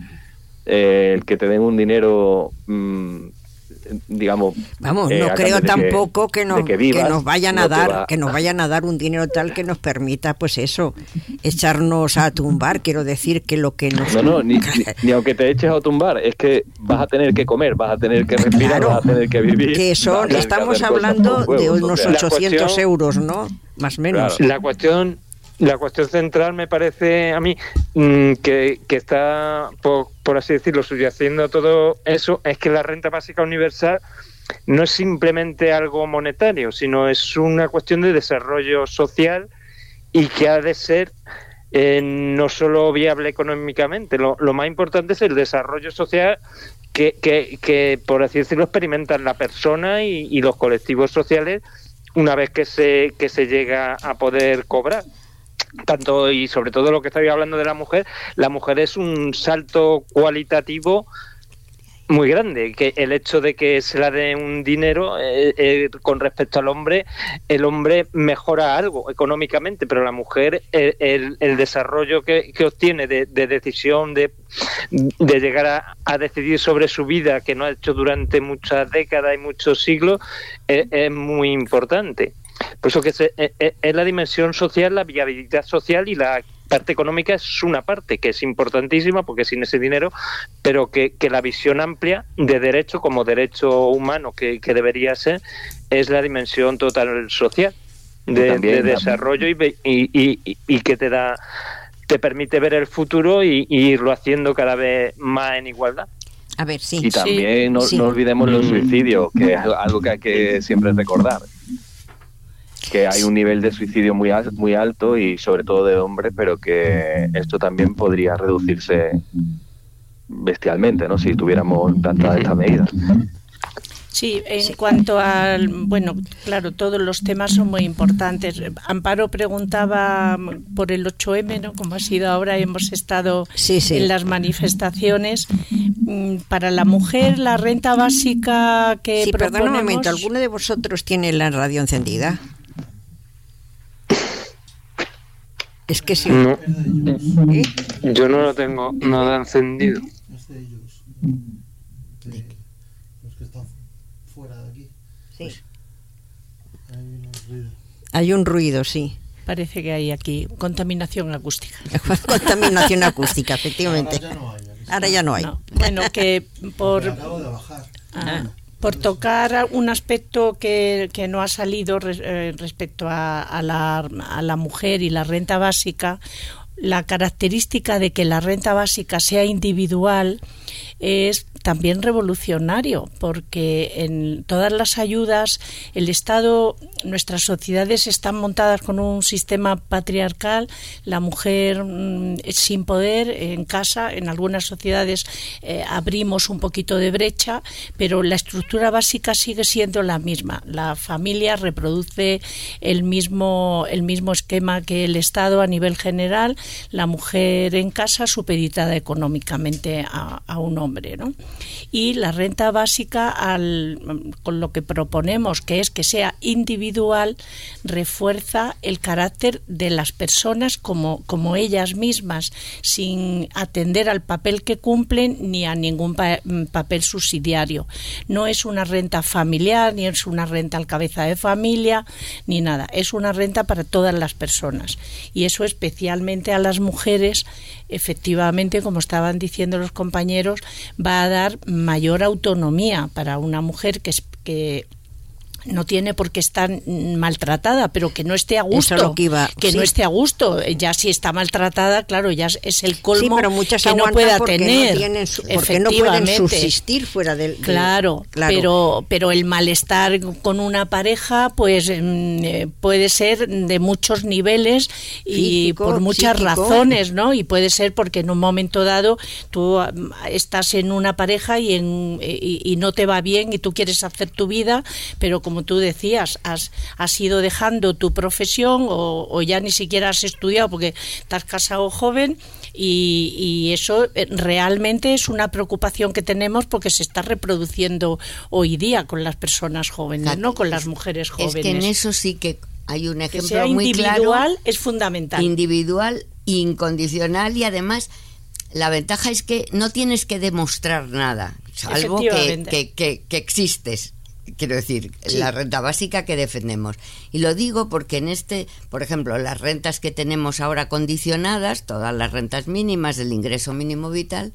eh, el que te den un dinero, mm, digamos, Vamos, eh, no a creo cambio de que- tampoco que, nos, de que que vivas, nos vayan no a te dar, va- que nos vayan a dar un dinero tal que nos permita, pues eso, echarnos a tumbar. Quiero decir que lo que nos No, no, ni, ni, ni aunque te eches a tumbar, es que vas a tener que comer, vas a tener que respirar, Claro, vas a tener que vivir. que vas a son, tener que estamos hacer cosas hablando con de huevos, unos o sea, La ochocientos cuestión- euros, ¿no? Más o menos. Claro. La cuestión, la cuestión central me parece a mí mmm, que, que está, por, por así decirlo, subyaciendo a todo eso, es que la renta básica universal no es simplemente algo monetario, sino es una cuestión de desarrollo social y que ha de ser eh, no solo viable económicamente. Lo, lo más importante es el desarrollo social que, que, que, por así decirlo, experimentan la persona y, y los colectivos sociales una vez que se, que se llega a poder cobrar. Tanto y sobre todo lo que estaba hablando de la mujer, la mujer es un salto cualitativo muy grande, que el hecho de que se le dé un dinero eh, eh, con respecto al hombre, el hombre mejora algo económicamente, pero la mujer, el, el, el desarrollo que, que obtiene de, de decisión, de, de llegar a, a decidir sobre su vida, que no ha hecho durante muchas décadas y muchos siglos, eh, es muy importante. Por eso que se, es, es la dimensión social, la viabilidad social, y la parte económica es una parte que es importantísima, porque sin ese dinero, pero que, que la visión amplia de derecho como derecho humano que, que debería ser, es la dimensión total social de, También, de desarrollo y, y, y, y que te da te permite ver el futuro y, y irlo haciendo cada vez más en igualdad. A ver, sí. Y también sí, no, sí. no olvidemos los suicidios, que es algo que hay que siempre recordar. Que hay un nivel de suicidio muy, al, muy alto y sobre todo de hombres, pero que esto también podría reducirse bestialmente, ¿no? Si tuviéramos implantadas estas medidas. Sí, en sí. cuanto al, bueno, claro, todos los temas son muy importantes. Amparo preguntaba por el ocho eme, ¿no? Como ha sido ahora, hemos estado sí, sí. en las manifestaciones. Para la mujer, la renta básica que sí, proponemos... perdón un momento, ¿alguno de vosotros tiene la radio encendida? Es que sí. No. ¿Eh? Yo no lo tengo nada encendido. Es de ellos. De los que están fuera de aquí. Sí. Hay un ruido. Hay un ruido, sí. Parece que hay aquí contaminación acústica. Contaminación acústica, efectivamente. Ahora ya no hay. Ahora ya no hay. No. Bueno, que por... acabo de bajar. Ah. Por tocar un aspecto que, que no ha salido res, eh, respecto a, a, la, a la mujer y la renta básica, la característica de que la renta básica sea individual es también revolucionario, porque en todas las ayudas el Estado, nuestras sociedades están montadas con un sistema patriarcal, la mujer mmm, sin poder en casa, en algunas sociedades eh, abrimos un poquito de brecha, pero la estructura básica sigue siendo la misma. La familia reproduce el mismo, el mismo esquema que el Estado a nivel general, la mujer en casa supeditada económicamente a, a un hombre, ¿no? Y la renta básica, al, con lo que proponemos, que es que sea individual, refuerza el carácter de las personas como, como ellas mismas, sin atender al papel que cumplen ni a ningún pa- papel subsidiario. No es una renta familiar, ni es una renta al cabeza de familia, ni nada. Es una renta para todas las personas. Y eso especialmente a las mujeres, efectivamente, como estaban diciendo los compañeros, va a dar mayor autonomía para una mujer que, es, que no tiene por qué estar maltratada, pero que no esté a gusto, Eso lo que iba, que sí. no esté a gusto. Ya si está maltratada, claro, ya es el colmo, sí, pero muchas que no pueda porque tener. No tienen su, porque no pueden subsistir fuera del... del claro, claro, pero pero el malestar con una pareja pues eh, puede ser de muchos niveles y Físico, por muchas psíquico. razones, ¿no? Y puede ser porque en un momento dado tú estás en una pareja y, en, y, y no te va bien y tú quieres hacer tu vida, pero como Como tú decías, has, has ido dejando tu profesión o, o ya ni siquiera has estudiado porque te has casado joven y, y eso realmente es una preocupación que tenemos porque se está reproduciendo hoy día con las personas jóvenes, claro, no con las mujeres jóvenes. Es que en eso sí que hay un ejemplo que sea muy individual claro, es fundamental. Individual, incondicional y además la ventaja es que no tienes que demostrar nada, salvo que, que, que, que existes. Quiero decir, sí. La renta básica que defendemos. Y lo digo porque en este, por ejemplo, las rentas que tenemos ahora condicionadas, todas las rentas mínimas del ingreso mínimo vital,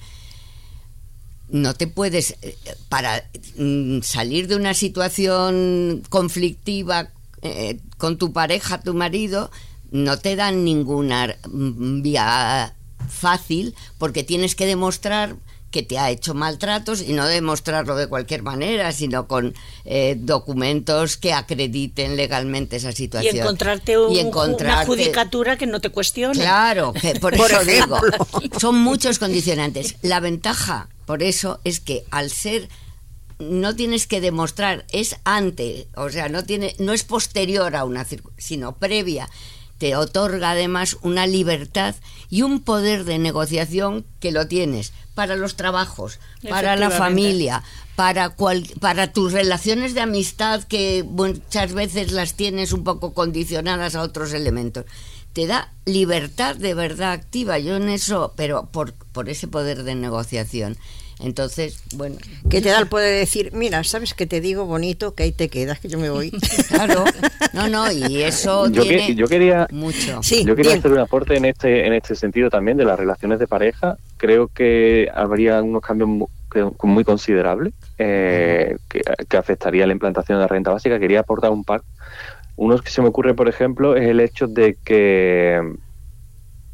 no te puedes, para mm, salir de una situación conflictiva eh, con tu pareja, tu marido, no te dan ninguna vía fácil porque tienes que demostrar que te ha hecho maltratos y no demostrarlo de cualquier manera, sino con eh, documentos que acrediten legalmente esa situación. Y encontrarte, un, y encontrarte una judicatura que no te cuestione. Claro, que por, por eso ejemplo. digo, son muchos condicionantes. La ventaja, por eso, es que al ser, no tienes que demostrar, es ante, o sea, no tiene, no es posterior a una circunstancia, sino previa. Te otorga además una libertad y un poder de negociación que lo tienes para los trabajos, para la familia, para cual, para tus relaciones de amistad que muchas veces las tienes un poco condicionadas a otros elementos. Te da libertad de verdad activa, yo en eso, pero por, por ese poder de negociación. Entonces, bueno... Que te da el poder de decir, mira, ¿sabes qué te digo bonito? Que ahí te quedas, que yo me voy. Claro, no, no, y eso yo tiene que, yo quería, mucho. Sí, yo quería bien. hacer un aporte en este en este sentido también de las relaciones de pareja. Creo que habría unos cambios muy, muy considerables eh, que, que afectaría la implantación de la renta básica. Quería aportar un par. Uno que se me ocurre, por ejemplo, es el hecho de que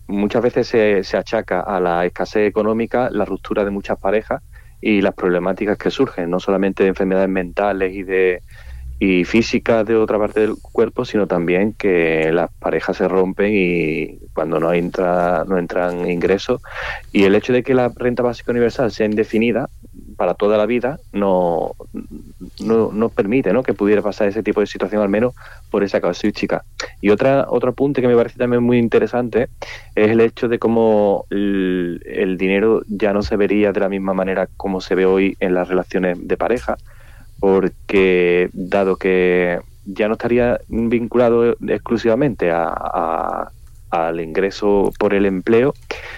muchas veces se, se achaca a la escasez económica la ruptura de muchas parejas y las problemáticas que surgen, no solamente de enfermedades mentales y de y físicas de otra parte del cuerpo, sino también que las parejas se rompen y cuando no entra no entran ingresos, y el hecho de que la renta básica universal sea indefinida para toda la vida no no, no permite, ¿no?, que pudiera pasar ese tipo de situación, al menos por esa casuística. Y otra otro apunte que me parece también muy interesante es el hecho de cómo el, el dinero ya no se vería de la misma manera como se ve hoy en las relaciones de pareja, porque dado que ya no estaría vinculado exclusivamente a, a, al ingreso por el empleo,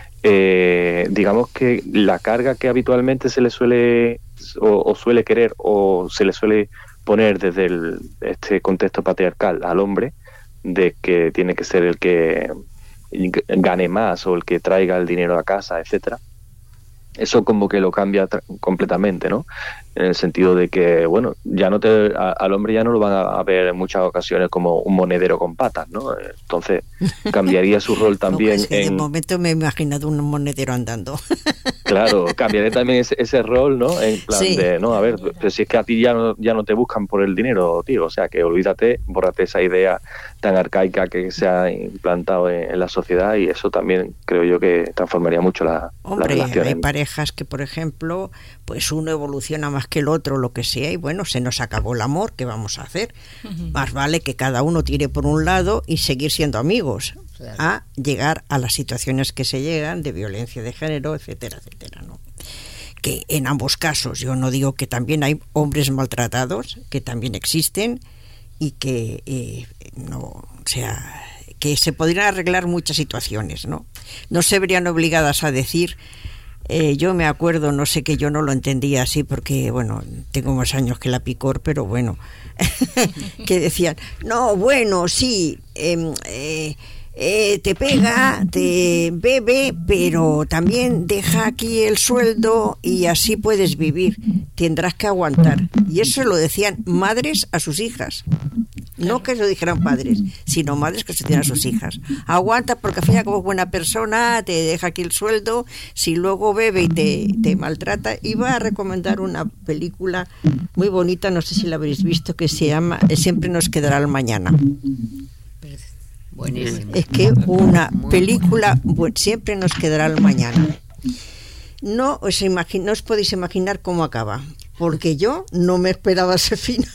eh, digamos que la carga que habitualmente se le suele o, o suele querer o se le suele poner desde el, este contexto patriarcal al hombre, de que tiene que ser el que gane más o el que traiga el dinero a casa, etcétera, eso como que lo cambia tra- completamente, ¿no? En el sentido de que, bueno, ya no te, a, al hombre ya no lo van a, a ver en muchas ocasiones como un monedero con patas, ¿no? Entonces cambiaría su rol también. No, es que en... de momento me he imaginado un monedero andando. Claro, cambiaría también ese, ese rol, ¿no? En plan Sí. de, no, a ver, pero si es que a ti ya no, ya no te buscan por el dinero, tío, o sea, que olvídate, bórrate esa idea tan arcaica que se ha implantado en, en la sociedad, y eso también creo yo que transformaría mucho la, Hombre, la relación. hay parejas que, por ejemplo, pues uno evoluciona más que el otro, lo que sea, y bueno, se nos acabó el amor, ¿qué vamos a hacer? Uh-huh. Más vale que cada uno tire por un lado y seguir siendo amigos, claro, a llegar a las situaciones que se llegan de violencia de género, etcétera, etcétera, ¿no? Que en ambos casos, yo no digo que también hay hombres maltratados, que también existen, y que eh, no, o sea, que se podrían arreglar muchas situaciones, ¿no? No se verían obligadas a decir. Eh, yo me acuerdo, no sé, que yo no lo entendía así porque, bueno, tengo más años que la picor, pero bueno, que decían, no, bueno, sí, eh, eh, eh, te pega, te bebe, pero también deja aquí el sueldo y así puedes vivir, tendrás que aguantar. Y eso lo decían madres a sus hijas. No que lo dijeran padres, sino madres que se tienen a sus hijas. Aguanta porque al final, como buena persona, te deja aquí el sueldo. Si luego bebe y te, te maltrata. Iba a recomendar una película muy bonita, no sé si la habréis visto, que se llama Siempre nos quedará el mañana. Buenísimo. Es que una película, bueno, siempre nos quedará el mañana. No os, imagin- no os podéis imaginar cómo acaba, porque yo no me esperaba ese final.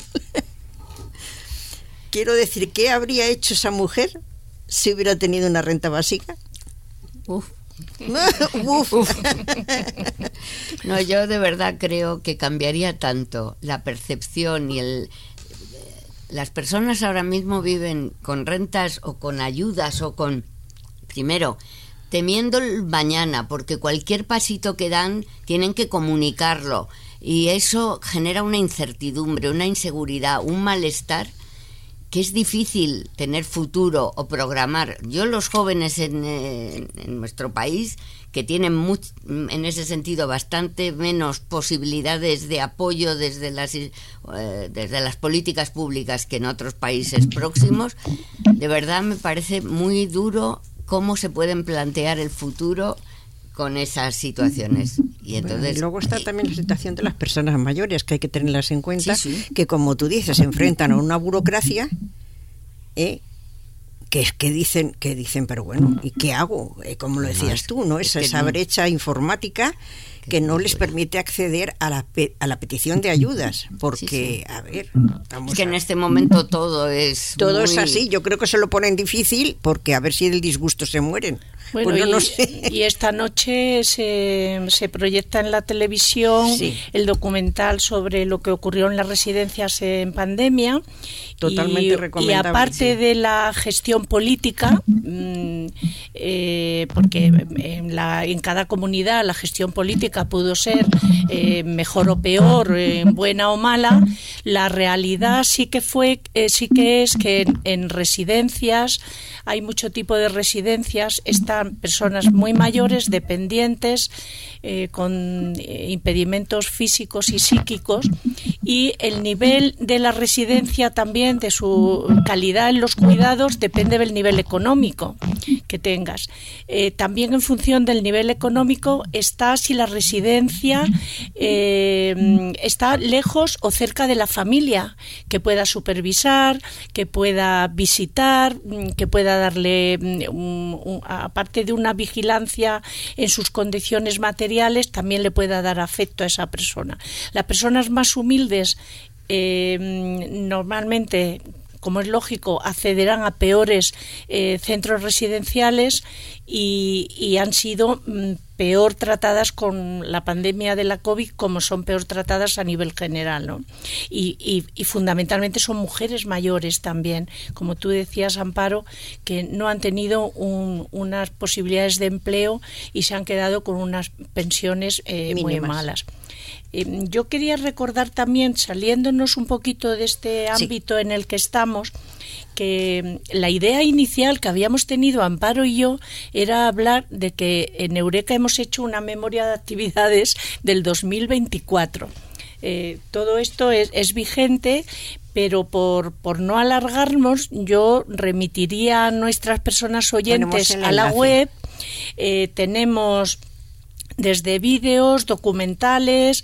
Quiero decir, ¿qué habría hecho esa mujer si hubiera tenido una renta básica? Uf. Uf. Uf. No, yo de verdad creo que cambiaría tanto la percepción y el... Las personas ahora mismo viven con rentas o con ayudas o con... Primero, temiendo el mañana, porque cualquier pasito que dan tienen que comunicarlo. Y eso genera una incertidumbre, una inseguridad, un malestar, que es difícil tener futuro o programar. Yo, los jóvenes en, en, en nuestro país, que tienen much, en ese sentido bastante menos posibilidades de apoyo desde las, eh, desde las políticas públicas que en otros países próximos, de verdad me parece muy duro cómo se pueden plantear el futuro con esas situaciones. Y entonces, bueno, y luego está también la situación de las personas mayores, que hay que tenerlas en cuenta, sí, sí. que como tú dices, se enfrentan a una burocracia, ¿eh? que es que dicen, que dicen, pero bueno, ¿y qué hago? Eh, como lo decías tú, ¿no? Esa, esa brecha informática que no les permite acceder a la pe- a la petición de ayudas, porque, sí, sí. a ver, es que en a... este momento todo es todo muy... es así. Yo creo que se lo ponen difícil porque a ver si del disgusto se mueren. Bueno, pues yo y, no sé. y esta noche se, se proyecta en la televisión, sí, el documental sobre lo que ocurrió en las residencias en pandemia. Totalmente y, recomendable. Y aparte sí. de la gestión política, mmm, eh, porque en, la, en cada comunidad la gestión política pudo ser eh, mejor o peor, eh, buena o mala, la realidad sí que fue, eh, sí que es que en, en residencias, hay mucho tipo de residencias, están personas muy mayores, dependientes, eh, con eh, impedimentos físicos y psíquicos, y el nivel de la residencia también, de su calidad en los cuidados, depende del nivel económico que tengas. Eh, también en función del nivel económico está si la residencia eh, está lejos o cerca de la familia, que pueda supervisar, que pueda visitar, que pueda darle, un, un, aparte de una vigilancia en sus condiciones materiales, también le pueda dar afecto a esa persona. Las personas más humildes eh, normalmente, como es lógico, accederán a peores eh, centros residenciales y, y han sido mm, peor tratadas con la pandemia de la COVID, como son peor tratadas a nivel general, ¿no? Y, y, y fundamentalmente son mujeres mayores también, como tú decías, Amparo, que no han tenido un, unas posibilidades de empleo y se han quedado con unas pensiones eh, muy malas. Yo quería recordar también, saliéndonos un poquito de este ámbito sí. en el que estamos, que la idea inicial que habíamos tenido Amparo y yo era hablar de que en Eureka hemos hecho una memoria de actividades del dos mil veinticuatro. Eh, todo esto es, es vigente, pero por, por no alargarnos, yo remitiría a nuestras personas oyentes a la web. Eh, tenemos desde vídeos, documentales,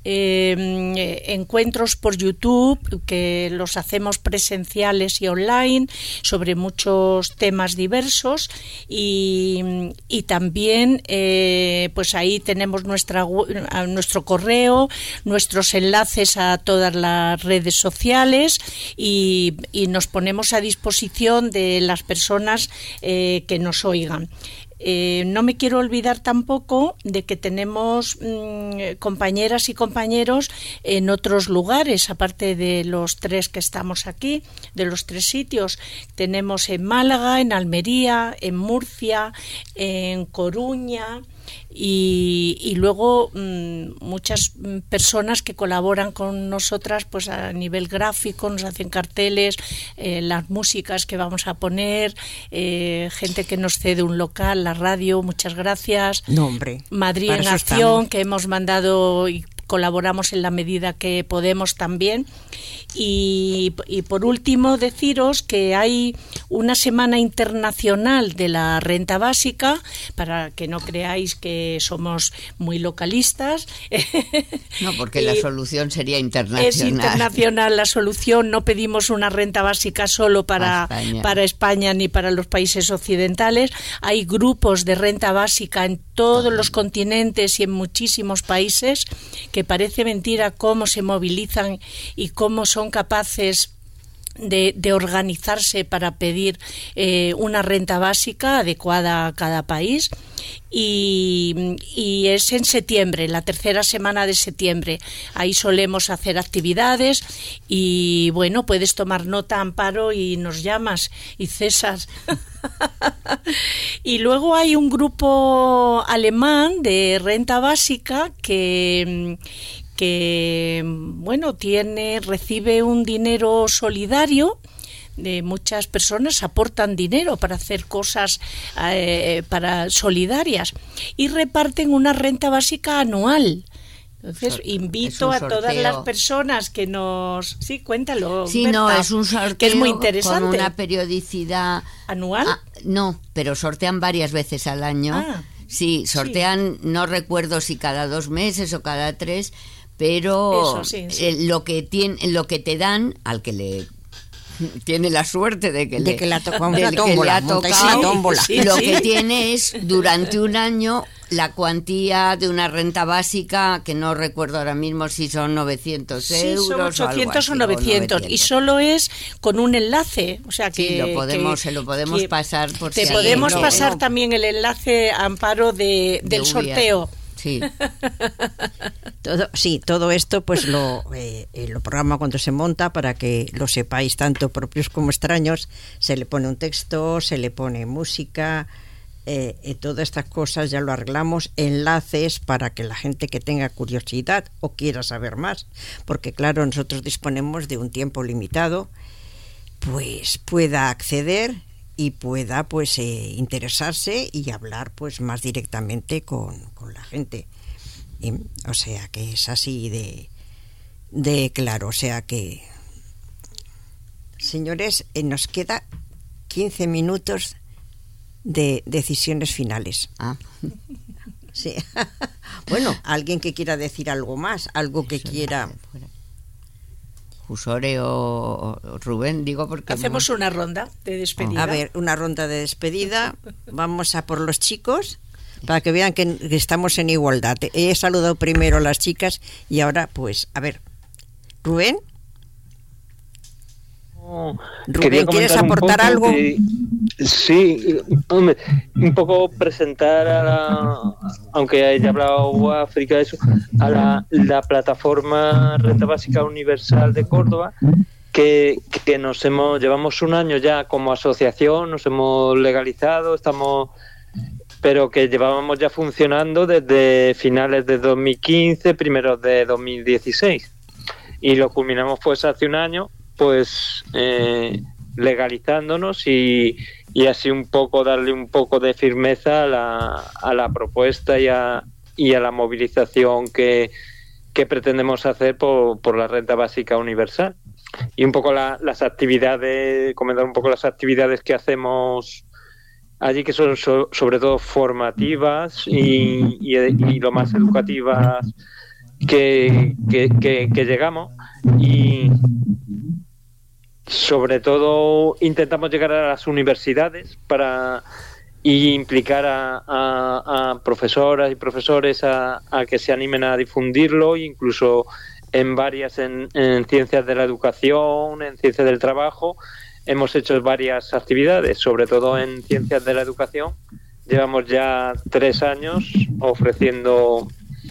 eh, encuentros por YouTube, que los hacemos presenciales y online, sobre muchos temas diversos, y, y también eh, pues ahí tenemos nuestra, nuestro correo, nuestros enlaces a todas las redes sociales, y, y nos ponemos a disposición de las personas eh, que nos oigan. Eh, no me quiero olvidar tampoco de que tenemos mmm, compañeras y compañeros en otros lugares, aparte de los tres que estamos aquí, de los tres sitios. Tenemos en Málaga, en Almería, en Murcia, en Coruña. Y, y luego mmm, muchas personas que colaboran con nosotras pues a nivel gráfico, nos hacen carteles, eh, las músicas que vamos a poner, eh, gente que nos cede un local, la radio, muchas gracias. No, hombre, Madrid en Acción, estamos. Que hemos mandado y colaboramos en la medida que podemos también. Y, y por último deciros que hay una semana internacional de la renta básica, para que no creáis que somos muy localistas. No, porque la solución sería internacional. Es internacional la solución, no pedimos una renta básica solo para España. para España ni para los países occidentales. Hay grupos de renta básica en todos los continentes y en muchísimos países, que parece mentira cómo se movilizan y cómo son capaces de, de organizarse para pedir eh, una renta básica adecuada a cada país. Y, y es en septiembre, la tercera semana de septiembre. Ahí solemos hacer actividades y bueno, puedes tomar nota, Amparo, y nos llamas, y César. Y luego hay un grupo alemán de renta básica que que bueno tiene recibe un dinero solidario. De muchas personas aportan dinero para hacer cosas eh, para solidarias y reparten una renta básica anual. Entonces invito a todas las personas que nos... Sí, cuéntalo. Sí, Berta, no, es un sorteo que es muy interesante. Con una periodicidad... ¿Anual? Ah, no, pero sortean varias veces al año. Ah, sí, sortean, sí. No recuerdo si cada dos meses o cada tres, pero Eso, sí, sí. Eh, lo que tiene, lo que te dan al que le... tiene la suerte de que, de le, que la to- de tómbola, que le ha tocado, tómbola. Sí, lo sí. que tiene es durante un año la cuantía de una renta básica, que no recuerdo ahora mismo si son novecientos sí, euros son ochocientos o, algo así, o novecientos, o novecientos, y solo es con un enlace, o sea que sí, lo podemos, que, se lo podemos que pasar por te si podemos no, pasar no. también el enlace, Amparo, de, del de sorteo. Sí. Todo, sí, todo esto pues lo, eh, lo programa cuando se monta, para que lo sepáis tanto propios como extraños. Se le pone un texto, se le pone música, eh, y todas estas cosas ya lo arreglamos, enlaces para que la gente que tenga curiosidad o quiera saber más, porque claro, nosotros disponemos de un tiempo limitado, pues pueda acceder y pueda pues eh, interesarse y hablar pues más directamente con, con la gente. Y, o sea que es así de, de claro, o sea que, señores, eh, nos queda quince minutos de decisiones finales. Ah. Sí. Bueno, alguien que quiera decir algo más, algo que quiera. Jusore o, o Rubén, digo porque... Hacemos una ronda de despedida. A ver, una ronda de despedida. Vamos a por los chicos, para que vean que, que estamos en igualdad. He saludado primero a las chicas y ahora, pues, a ver, Rubén. Oh, Rubén, ¿quieres aportar algo? Que, sí, hombre, un poco presentar a la, aunque haya hablado África, eso, a la, la plataforma Renta Básica Universal de Córdoba, que, que nos hemos, llevamos un año ya como asociación, nos hemos legalizado, estamos, pero que llevábamos ya funcionando desde finales de dos mil quince, primeros de dos mil dieciséis, y lo culminamos pues hace un año, pues eh, legalizándonos y, y así un poco darle un poco de firmeza a la, a la propuesta y a, y a la movilización que, que pretendemos hacer por, por la renta básica universal. Y un poco la, las actividades, comentar un poco las actividades que hacemos allí, que son so, sobre todo formativas y, y, y lo más educativas que, que, que, que llegamos, y sobre todo intentamos llegar a las universidades para y implicar a, a, a profesoras y profesores a, a que se animen a difundirlo, incluso en varias, en, en ciencias de la educación, en ciencias del trabajo. Hemos hecho varias actividades, sobre todo en ciencias de la educación. Llevamos ya tres años ofreciendo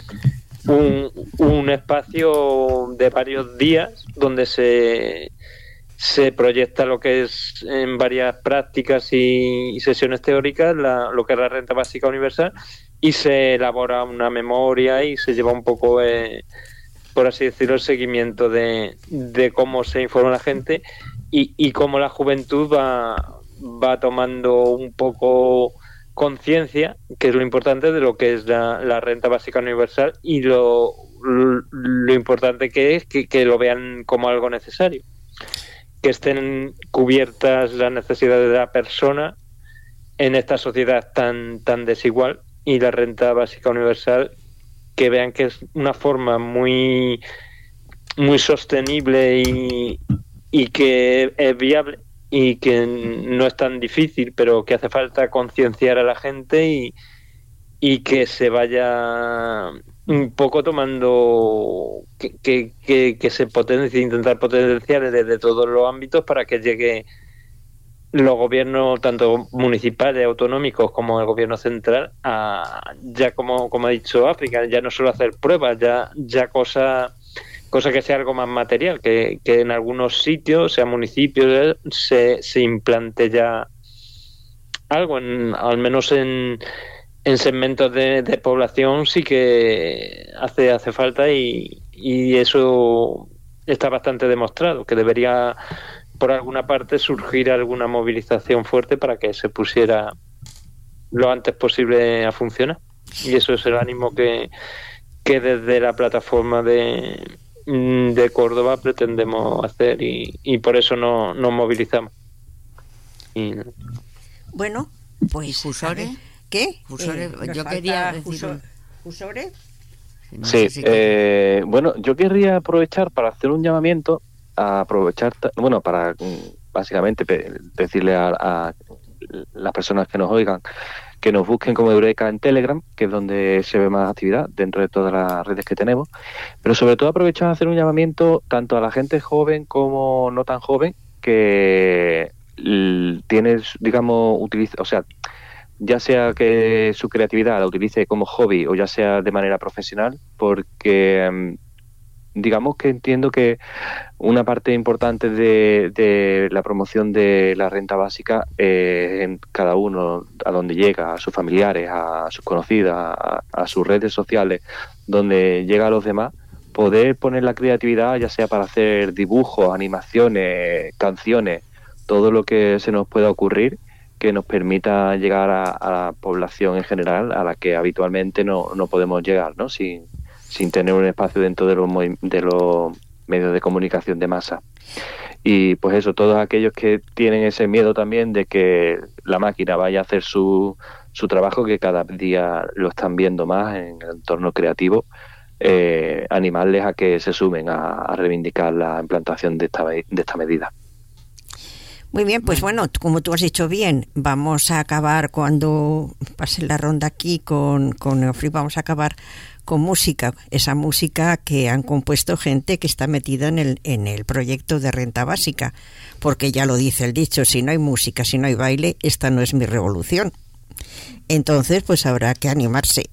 un, un espacio de varios días donde se, se proyecta lo que es en varias prácticas y, y sesiones teóricas la, lo que es la renta básica universal, y se elabora una memoria y se lleva un poco, eh, por así decirlo, el seguimiento de, de cómo se informa la gente y, y cómo la juventud va, va tomando un poco conciencia, que es lo importante de lo que es la, la renta básica universal, y lo, lo, lo importante que es que, que lo vean como algo necesario, que estén cubiertas las necesidades de la persona en esta sociedad tan, tan desigual, y la renta básica universal, que vean que es una forma muy, muy sostenible y, y que es viable y que no es tan difícil, pero que hace falta concienciar a la gente y, y que se vaya un poco tomando, que, que, que, que se potencie, intentar potenciar desde todos los ámbitos para que llegue los gobiernos, tanto municipales, autonómicos, como el gobierno central, a, ya como, como ha dicho África, ya no solo hacer pruebas, ya, ya cosas cosa que sea algo más material, que, que en algunos sitios, sea municipios, se, se implante ya algo, en, al menos en, en segmentos de, de población sí que hace, hace falta, y, y eso está bastante demostrado, que debería por alguna parte surgir alguna movilización fuerte para que se pusiera lo antes posible a funcionar. Y eso es el ánimo que, que desde la plataforma de de Córdoba pretendemos hacer, y, y por eso no nos movilizamos. Y... Bueno, pues ¿Jusore? ¿Qué? Jusore, eh, yo quería decir... Jusore. ¿Jusore? No sí, sé si eh, bueno, yo querría aprovechar para hacer un llamamiento, a aprovechar, bueno, para básicamente decirle a, a las personas que nos oigan que nos busquen como Eureka en Telegram, que es donde se ve más actividad dentro de todas las redes que tenemos, pero sobre todo aprovechar a hacer un llamamiento tanto a la gente joven como no tan joven que tienes, digamos, utiliza, o sea, ya sea que su creatividad la utilice como hobby o ya sea de manera profesional, porque digamos que entiendo que una parte importante de, de la promoción de la renta básica eh, en cada uno, a donde llega, a sus familiares, a sus conocidas, a, a sus redes sociales, donde llega a los demás, poder poner la creatividad, ya sea para hacer dibujos, animaciones, canciones, todo lo que se nos pueda ocurrir, que nos permita llegar a, a la población en general, a la que habitualmente no, no podemos llegar, ¿no? Sin, sin tener un espacio dentro de los, de los medios de comunicación de masa. Y pues eso, todos aquellos que tienen ese miedo también de que la máquina vaya a hacer su, su trabajo, que cada día lo están viendo más en el entorno creativo, eh, animarles a que se sumen a, a reivindicar la implantación de esta, de esta medida. Muy bien, pues bueno, como tú has dicho bien, vamos a acabar cuando pase la ronda aquí con, con Neofri, vamos a acabar con música, esa música que han compuesto gente que está metida en el, en el proyecto de renta básica, porque ya lo dice el dicho, si no hay música, si no hay baile, esta no es mi revolución. Entonces, pues habrá que animarse.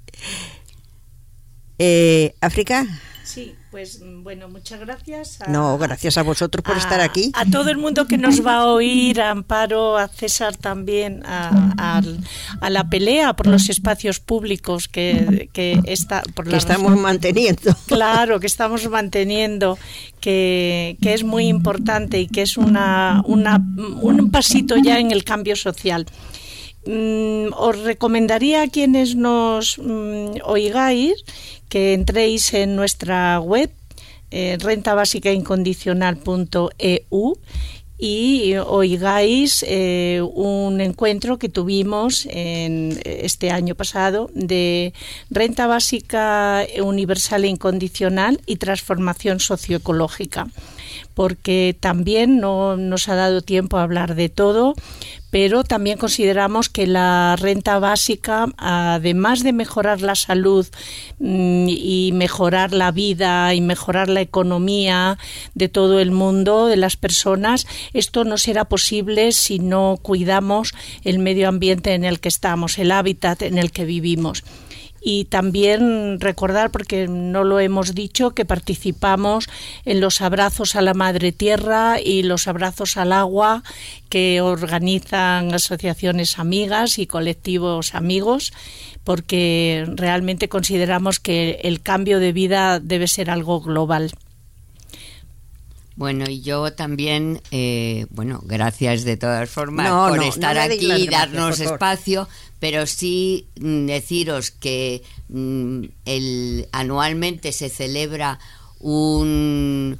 Eh, ¿África? Sí, pues bueno, muchas gracias. A, no, gracias a vosotros por a, estar aquí. A todo el mundo que nos va a oír, a Amparo, a César también, a, a, a la pelea por los espacios públicos que, que, está, por que la estamos razón, manteniendo. Claro, que estamos manteniendo, que, que es muy importante y que es una, una, un pasito ya en el cambio social. Mm, os recomendaría a quienes nos mm, oigáis que entréis en nuestra web eh, renta básica incondicional punto e u y oigáis eh, un encuentro que tuvimos en este año pasado de renta básica universal e incondicional y transformación socioecológica, porque también no nos ha dado tiempo a hablar de todo, pero también consideramos que la renta básica, además de mejorar la salud y mejorar la vida y mejorar la economía de todo el mundo, de las personas, esto no será posible si no cuidamos el medio ambiente en el que estamos, el hábitat en el que vivimos. Y también recordar, porque no lo hemos dicho, que participamos en los abrazos a la Madre Tierra y los abrazos al agua que organizan asociaciones amigas y colectivos amigos, porque realmente consideramos que el cambio de vida debe ser algo global. Bueno, y yo también, eh, bueno, gracias de todas formas no, por no, estar no aquí y darnos gracias, espacio, pero sí mm, deciros que mm, el, anualmente se celebra un,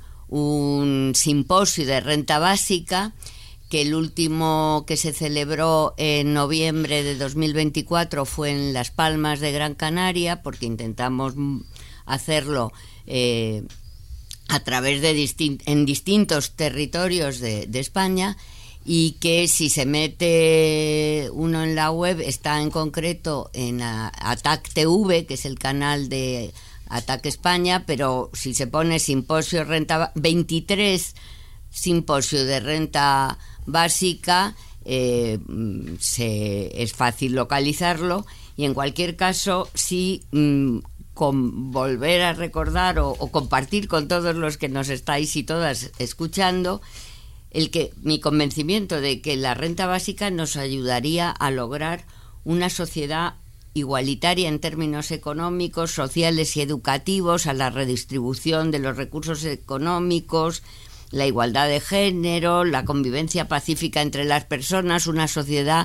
un simposio de renta básica, que el último que se celebró en noviembre de dos mil veinticuatro fue en Las Palmas de Gran Canaria, porque intentamos hacerlo eh, a través de distin- en distintos territorios de, de España, y que si se mete uno en la web está en concreto en A T A C T V, que es el canal de A T A C España, pero si se pone simposio renta veintitrés simposio de renta básica, eh, se, es fácil localizarlo. Y en cualquier caso, sí, mm, con volver a recordar o, o compartir con todos los que nos estáis y todas escuchando el que mi convencimiento de que la renta básica nos ayudaría a lograr una sociedad igualitaria en términos económicos, sociales y educativos, a la redistribución de los recursos económicos, la igualdad de género, la convivencia pacífica entre las personas, una sociedad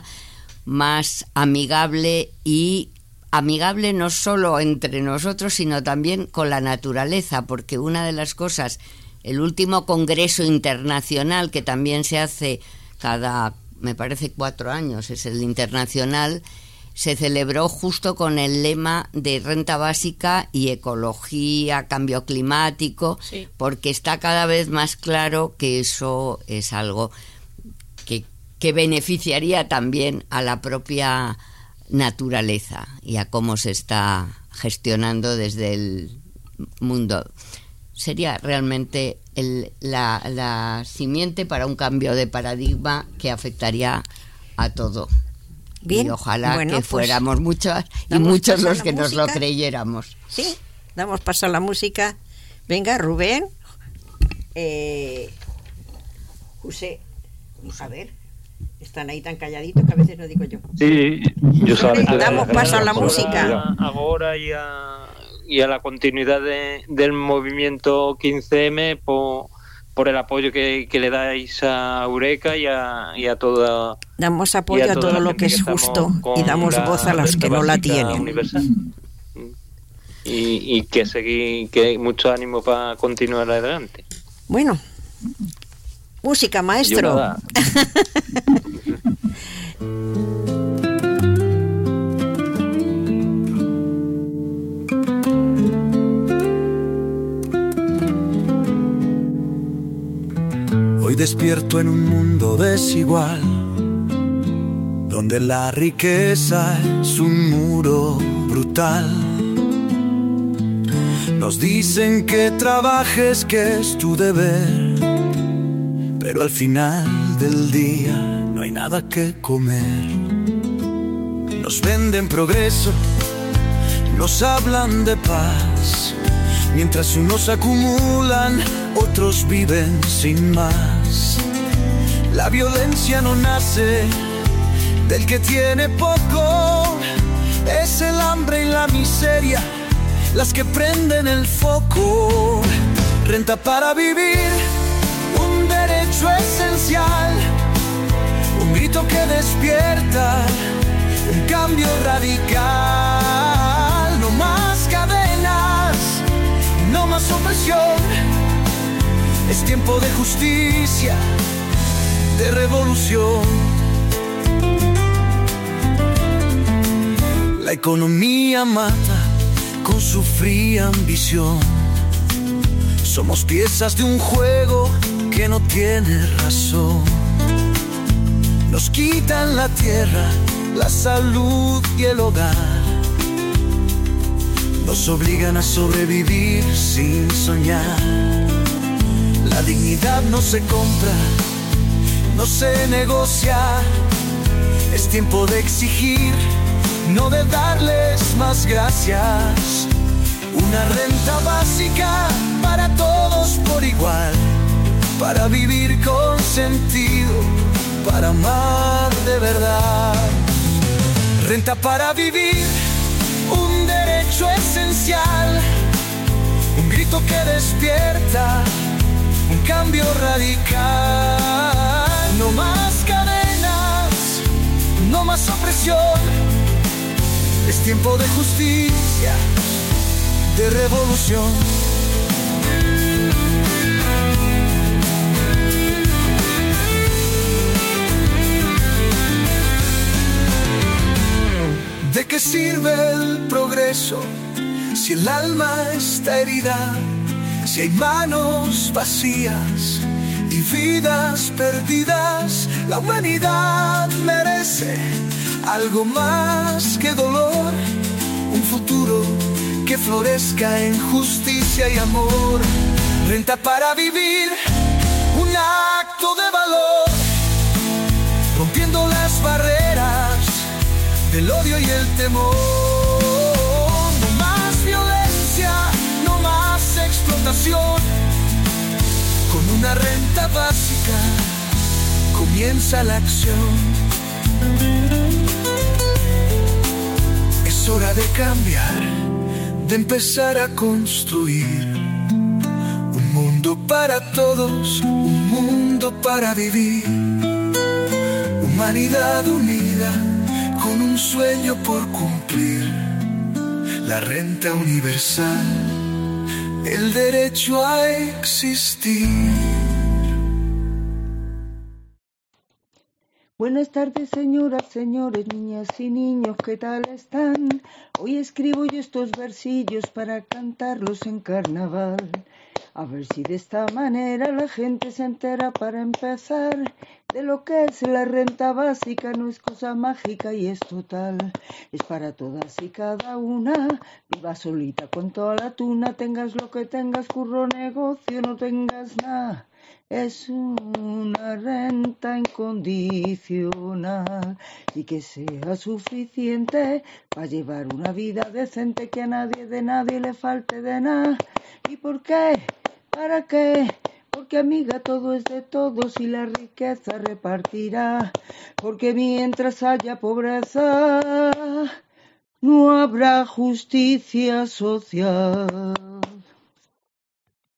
más amigable y amigable no solo entre nosotros, sino también con la naturaleza, porque una de las cosas, el último congreso internacional que también se hace cada, me parece, cuatro años, es el internacional, se celebró justo con el lema de renta básica y ecología, cambio climático, sí, porque está cada vez más claro que eso es algo que, que beneficiaría también a la propia naturaleza y a cómo se está gestionando desde el mundo. Sería realmente el, la, la simiente para un cambio de paradigma que afectaría a todo. Bien, y ojalá bueno, que pues fuéramos muchos y muchos los que nos lo creyéramos. Sí, damos paso a la música. Venga, Rubén. Eh, José, vamos a ver. Están ahí tan calladitos que a veces no digo yo. Sí, yo solamente damos paso a la música. Ahora y a, y a la continuidad de, del movimiento quince eme por, por el apoyo que, que le dais a Eureka y a, y a toda. Damos apoyo a, a todo lo que es justo y damos voz a los que no la tienen. Universal. Y, y que seguir, que hay mucho ánimo para continuar adelante. Bueno, música, maestro. Hoy despierto en un mundo desigual, donde la riqueza es un muro brutal. Nos dicen que trabajes, que es tu deber, pero al final del día no hay nada que comer. Nos venden progreso, nos hablan de paz, mientras unos acumulan, otros viven sin más. La violencia no nace del que tiene poco, es el hambre y la miseria las que prenden el foco. Renta para vivir, un derecho esencial, un grito que despierta, un cambio radical. No más cadenas, no más opresión, es tiempo de justicia, de revolución. La economía mata con su fría ambición. Somos piezas de un juego que no tiene razón. Nos quitan la tierra, la salud y el hogar. Nos obligan a sobrevivir sin soñar. La dignidad no se compra, no se negocia. Es tiempo de exigir, no de darles más gracias. Una renta básica para todos por igual, para vivir con sentido, para amar de verdad. Renta para vivir, un derecho esencial, un grito que despierta, un cambio radical. No más cadenas, no más opresión, es tiempo de justicia, de revolución. ¿De qué sirve el progreso si el alma está herida? Si hay manos vacías y vidas perdidas. La humanidad merece algo más que dolor, un futuro que florezca en justicia y amor. Renta para vivir, un acto de valor, rompiendo las barreras del odio y el temor. No más violencia, no más explotación. Con una renta básica comienza la acción. Es hora de cambiar, de empezar a construir un mundo para todos, un mundo para vivir. Humanidad unida con un sueño por cumplir, la renta universal, el derecho a existir. Buenas tardes, señoras, señores, niñas y niños, ¿qué tal están? Hoy escribo yo estos versillos para cantarlos en carnaval. A ver si de esta manera la gente se entera, para empezar, de lo que es la renta básica. No es cosa mágica y es total, es para todas y cada una. Viva solita con toda la tuna, tengas lo que tengas, curro, negocio, no tengas nada. Es una renta incondicional y que sea suficiente para llevar una vida decente, que a nadie de nadie le falte de nada. ¿Y por qué? ¿Para qué? Porque, amiga, todo es de todos y la riqueza repartirá. Porque mientras haya pobreza, no habrá justicia social.